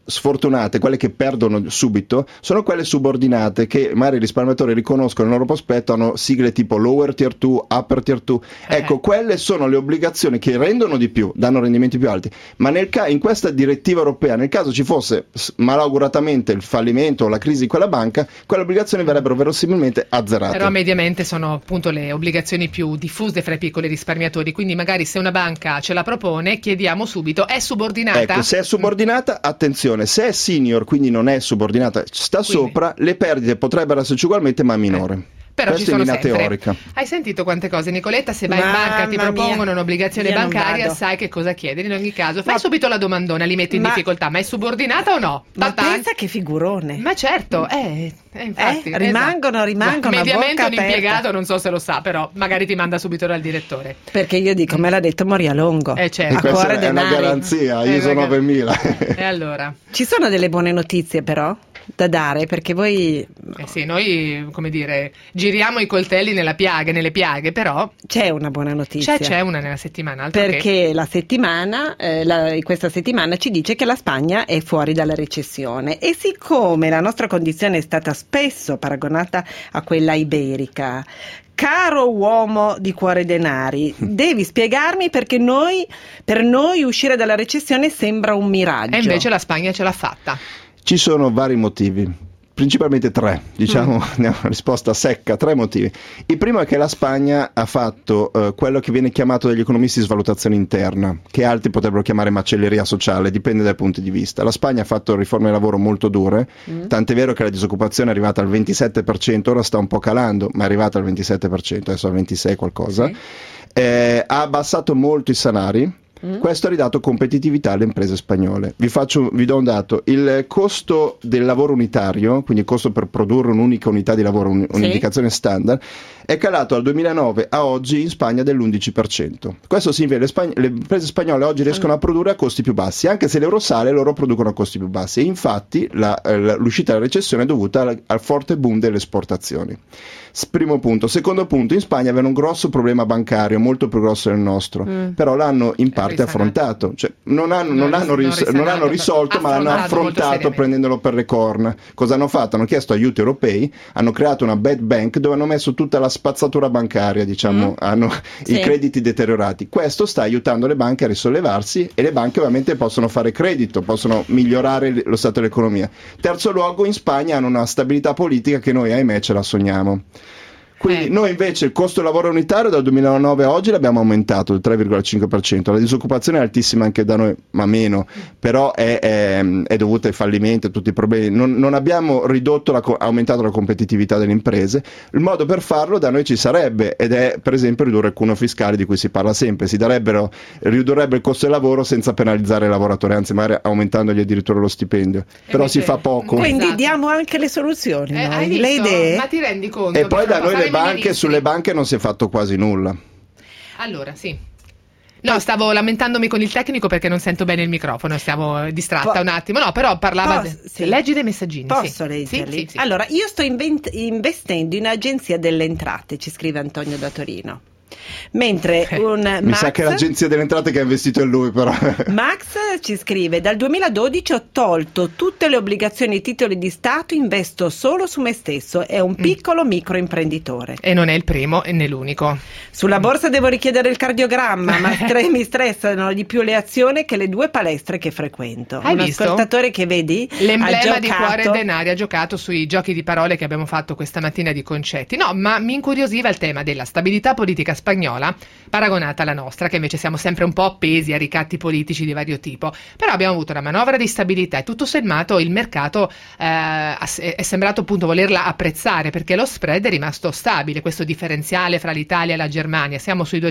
sfortunate, quelle che perdono subito, sono quelle subordinate che magari i risparmiatori riconoscono nel loro prospetto, hanno sigle tipo lower tier 2, upper tier 2. Ecco, quelle sono le obbligazioni che rendono di più, danno rendimenti più alti, ma in questa direttiva europea, nel caso ci fosse malauguratamente il fallimento o la crisi di quella banca, quelle obbligazioni verrebbero verosimilmente azzerate. Però mediamente sono appunto le obbligazioni più diffuse fra i piccoli risparmiatori, quindi magari se una banca ce la propone chiediamo subito, è subordinata? Ecco, se è subordinata, attenzione, se è senior, quindi non è subordinata, sta sopra, le perdite potrebbero esserci ugualmente ma minore. Però questa ci sono è linea sempre. teorica. Hai sentito quante cose, Nicoletta? Se vai in banca e ti propongono un'obbligazione bancaria, sai che cosa chiedere. In ogni caso, fai subito la domandona, li metti in difficoltà. Ma è subordinata o no? Ma pensa che figurone. Ma certo, infatti. Rimangono mediamente un aperta. Impiegato, non so se lo sa, però magari ti manda subito dal direttore. Perché io dico, me l'ha detto Moria Longo. Certo. A cuore è denari. una garanzia, io sono 9.000. E allora? Ci sono delle buone notizie però da dare, perché voi... sì, noi, come dire, giriamo i coltelli nelle piaghe, però... C'è una buona notizia. C'è una nella settimana. Altro perché la settimana, questa settimana ci dice che la Spagna è fuori dalla recessione, e siccome la nostra condizione è stata spesso paragonata a quella iberica, caro uomo di cuore denari, devi spiegarmi perché per noi uscire dalla recessione sembra un miraggio. E invece la Spagna ce l'ha fatta. Ci sono vari motivi, principalmente tre, diciamo, una risposta secca, 3 motivi. Il primo è che la Spagna ha fatto quello che viene chiamato dagli economisti svalutazione interna, che altri potrebbero chiamare macelleria sociale, dipende dai punti di vista. La Spagna ha fatto riforme del lavoro molto dure, tant'è vero che la disoccupazione è arrivata al 27%, ora sta un po' calando, ma è arrivata al 27%, adesso al 26% qualcosa. Ha abbassato molto i salari. Questo ha ridato competitività alle imprese spagnole. Vi do un dato: il costo del lavoro unitario, quindi il costo per produrre un'unica unità di lavoro, un'indicazione standard, è calato dal 2009 a oggi in Spagna dell'11%. Questo significa che le imprese spagnole oggi riescono a produrre a costi più bassi, anche se l'euro sale, loro producono a costi più bassi, e infatti l'uscita dalla recessione è dovuta al forte boom delle esportazioni. Primo punto. Secondo punto, in Spagna avevano un grosso problema bancario, molto più grosso del nostro, però l'hanno in parte affrontato, cioè non hanno risolto, ma l'hanno affrontato prendendolo per le corna. Cosa hanno fatto? Hanno chiesto aiuti europei, hanno creato una bad bank dove hanno messo tutta la spazzatura bancaria, diciamo, hanno i crediti deteriorati. Questo sta aiutando le banche a risollevarsi, e le banche ovviamente possono fare credito, possono migliorare lo stato dell'economia. Terzo luogo, in Spagna hanno una stabilità politica che noi, ahimè, ce la sogniamo. Quindi noi invece il costo del lavoro unitario dal 2009 a oggi l'abbiamo aumentato del 3,5%, la disoccupazione è altissima anche da noi, ma meno, però è dovuta ai fallimenti, a tutti i problemi. Non abbiamo aumentato la competitività delle imprese. Il modo per farlo da noi ci sarebbe, ed è per esempio ridurre il cuneo fiscale di cui si parla sempre. Ridurrebbe il costo del lavoro senza penalizzare i lavoratori, anzi magari aumentandogli addirittura lo stipendio, però si fa poco. Quindi diamo anche le soluzioni, hai visto? le idee. Ma ti rendi conto? E poi da noi sulle banche non si è fatto quasi nulla. Allora, sì. No, stavo lamentandomi con il tecnico perché non sento bene il microfono, stiamo distratta un attimo. No, però parlava... Leggi dei messaggini. Posso leggerli? Sì. Allora, io sto investendo in agenzia delle entrate, ci scrive Antonio da Torino. Mentre mi sa che è l'agenzia delle entrate che ha investito in lui, però. Max ci scrive: dal 2012 ho tolto tutte le obbligazioni e titoli di Stato, investo solo su me stesso, è un piccolo microimprenditore. E non è il primo e né l'unico. Sulla borsa devo richiedere il cardiogramma, ma mi stressano di più le azioni che le 2 palestre che frequento. Hai un visto? Ascoltatore che vedi l'emblema di Cuore e Denari ha giocato sui giochi di parole che abbiamo fatto questa mattina di concetti. No, ma mi incuriosiva il tema della stabilità politica spagnola paragonata alla nostra, che invece siamo sempre un po' appesi a ricatti politici di vario tipo. Però abbiamo avuto una manovra di stabilità e tutto sommato il mercato è sembrato appunto volerla apprezzare, perché lo spread è rimasto stabile, questo differenziale fra l'Italia e la Germania, siamo sui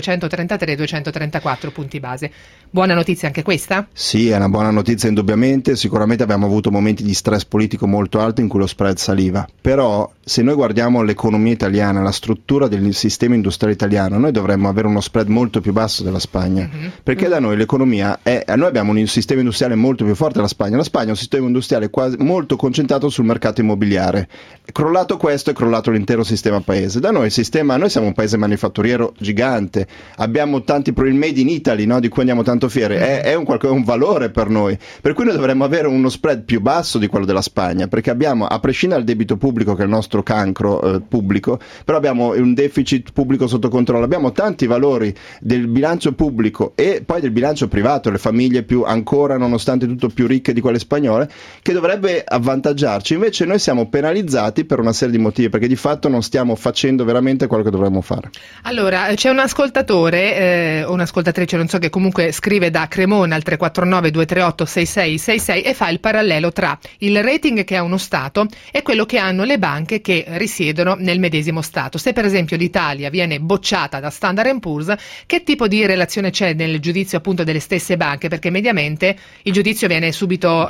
233-234 punti base. Buona notizia anche questa? Sì, è una buona notizia indubbiamente. Sicuramente abbiamo avuto momenti di stress politico molto alto in cui lo spread saliva, però se noi guardiamo l'economia italiana, la struttura del sistema industriale italiano, noi dovremmo avere uno spread molto più basso della Spagna, perché da noi l'economia noi abbiamo un sistema industriale molto più forte della Spagna. La Spagna è un sistema industriale quasi molto concentrato sul mercato immobiliare. È crollato questo, è crollato l'intero sistema paese. Da noi noi siamo un paese manifatturiero gigante, abbiamo tanti il Made in Italy, no, di cui andiamo tanto fieri, è un valore per noi, per cui noi dovremmo avere uno spread più basso di quello della Spagna, perché abbiamo, a prescindere dal debito pubblico che è il nostro cancro pubblico, però abbiamo un deficit pubblico sotto controllo, abbiamo tanti valori del bilancio pubblico e poi del bilancio privato, le famiglie più ancora nonostante tutto più ricche di quelle spagnole, che dovrebbe avvantaggiarci. Invece noi siamo penalizzati per una serie di motivi, perché di fatto non stiamo facendo veramente quello che dovremmo fare. Allora, c'è un ascoltatore o un'ascoltatrice, non so, che comunque scrive da Cremona al 349 238 6666 e fa il parallelo tra il rating che ha uno Stato e quello che hanno le banche che risiedono nel medesimo Stato. Se per esempio l'Italia viene bocciata da Standard & Poor's, che tipo di relazione c'è nel giudizio appunto delle stesse banche? Perché mediamente il giudizio viene subito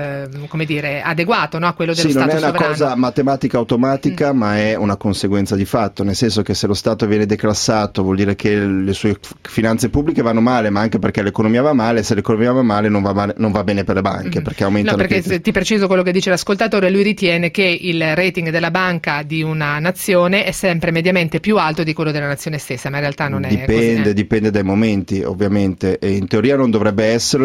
adeguato, no, a quello dello Stato sovrano. Non è una cosa matematica automatica, ma è una conseguenza di fatto, nel senso che se lo Stato viene declassato vuol dire che le sue finanze pubbliche vanno male, ma anche perché l'economia va male. Se l'economia va male non va bene per le banche, perché aumentano. No, perché ti preciso quello che dice l'ascoltatore, lui ritiene che il rating della banca di una nazione è sempre mediamente più alto di quello della nazione stessa, ma in realtà non è così. Dipende dai momenti, ovviamente, e in teoria non dovrebbe esserlo,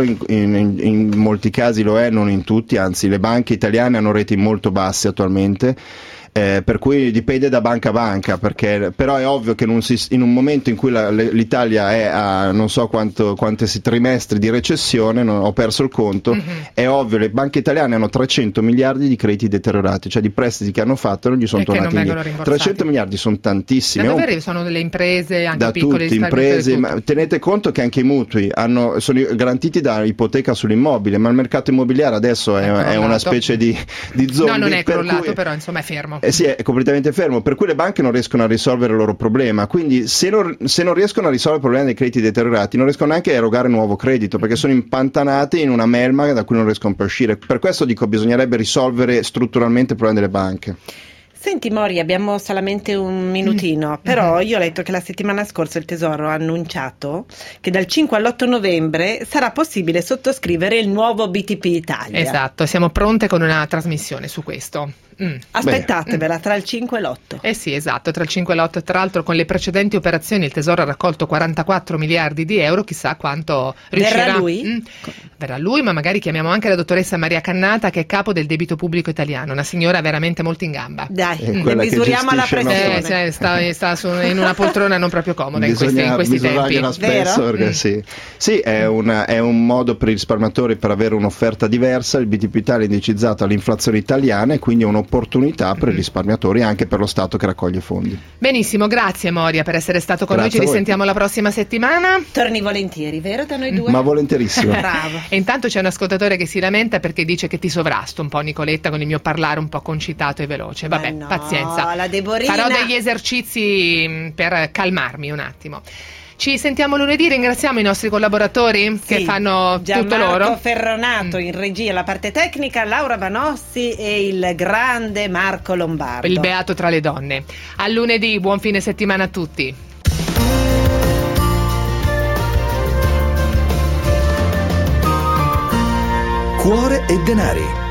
in molti casi lo è, non in tutti, anzi le banche italiane hanno rating molto bassi attualmente. Per cui dipende da banca a banca, però è ovvio che in un momento in cui l'Italia è a non so quanti trimestri di recessione, ho perso il conto, è ovvio, le banche italiane hanno 300 miliardi di crediti deteriorati, cioè di prestiti che hanno fatto e non gli sono tornati indietro. 300 miliardi sono tantissimi. Da dove sono delle imprese, anche da piccole tutti, imprese, ma tenete conto che anche i mutui sono garantiti da ipoteca sull'immobile, ma il mercato immobiliare adesso è una specie di zombie. No, non è crollato, però insomma è fermo. Sì, è completamente fermo, per cui le banche non riescono a risolvere il loro problema, quindi se non riescono a risolvere il problema dei crediti deteriorati non riescono neanche a erogare nuovo credito, perché sono impantanati in una melma da cui non riescono più a uscire. Per questo dico, bisognerebbe risolvere strutturalmente il problema delle banche. Senti Mori, abbiamo solamente un minutino, però io ho letto che la settimana scorsa il Tesoro ha annunciato che dal 5 all'8 novembre sarà possibile sottoscrivere il nuovo BTP Italia. Esatto, siamo pronte con una trasmissione su questo. Aspettatevela tra il 5 e l'8. Sì, esatto, tra il 5 e l'8. Tra l'altro con le precedenti operazioni il Tesoro ha raccolto 44 miliardi di euro, chissà quanto riuscirà. Verrà lui? Verrà lui, ma magari chiamiamo anche la dottoressa Maria Cannata, che è capo del debito pubblico italiano, una signora veramente molto in gamba. Dai, ne misuriamo la pressione. Sta in una poltrona non proprio comoda in questi tempi. Spesso, perché sì, è un modo per i risparmiatori per avere un'offerta diversa. Il BTP Italia è indicizzato all'inflazione italiana e quindi è un'opportunità per i risparmiatori e anche per lo Stato che raccoglie fondi. Benissimo, grazie Moria per essere stato con noi, ci risentiamo la prossima settimana. Torni volentieri, vero, da noi due? Ma volentierissimo. Bravo. E intanto c'è un ascoltatore che si lamenta perché dice che ti sovrasto un po', Nicoletta, con il mio parlare un po' concitato e veloce. Vabbè, no, pazienza. La Deborina. Farò degli esercizi per calmarmi un attimo. Ci sentiamo lunedì, ringraziamo i nostri collaboratori che fanno tutto loro. Gianmarco Ferronato in regia, la parte tecnica, Laura Vanossi e il grande Marco Lombardo. Il beato tra le donne. A lunedì, buon fine settimana a tutti. Cuore e denari.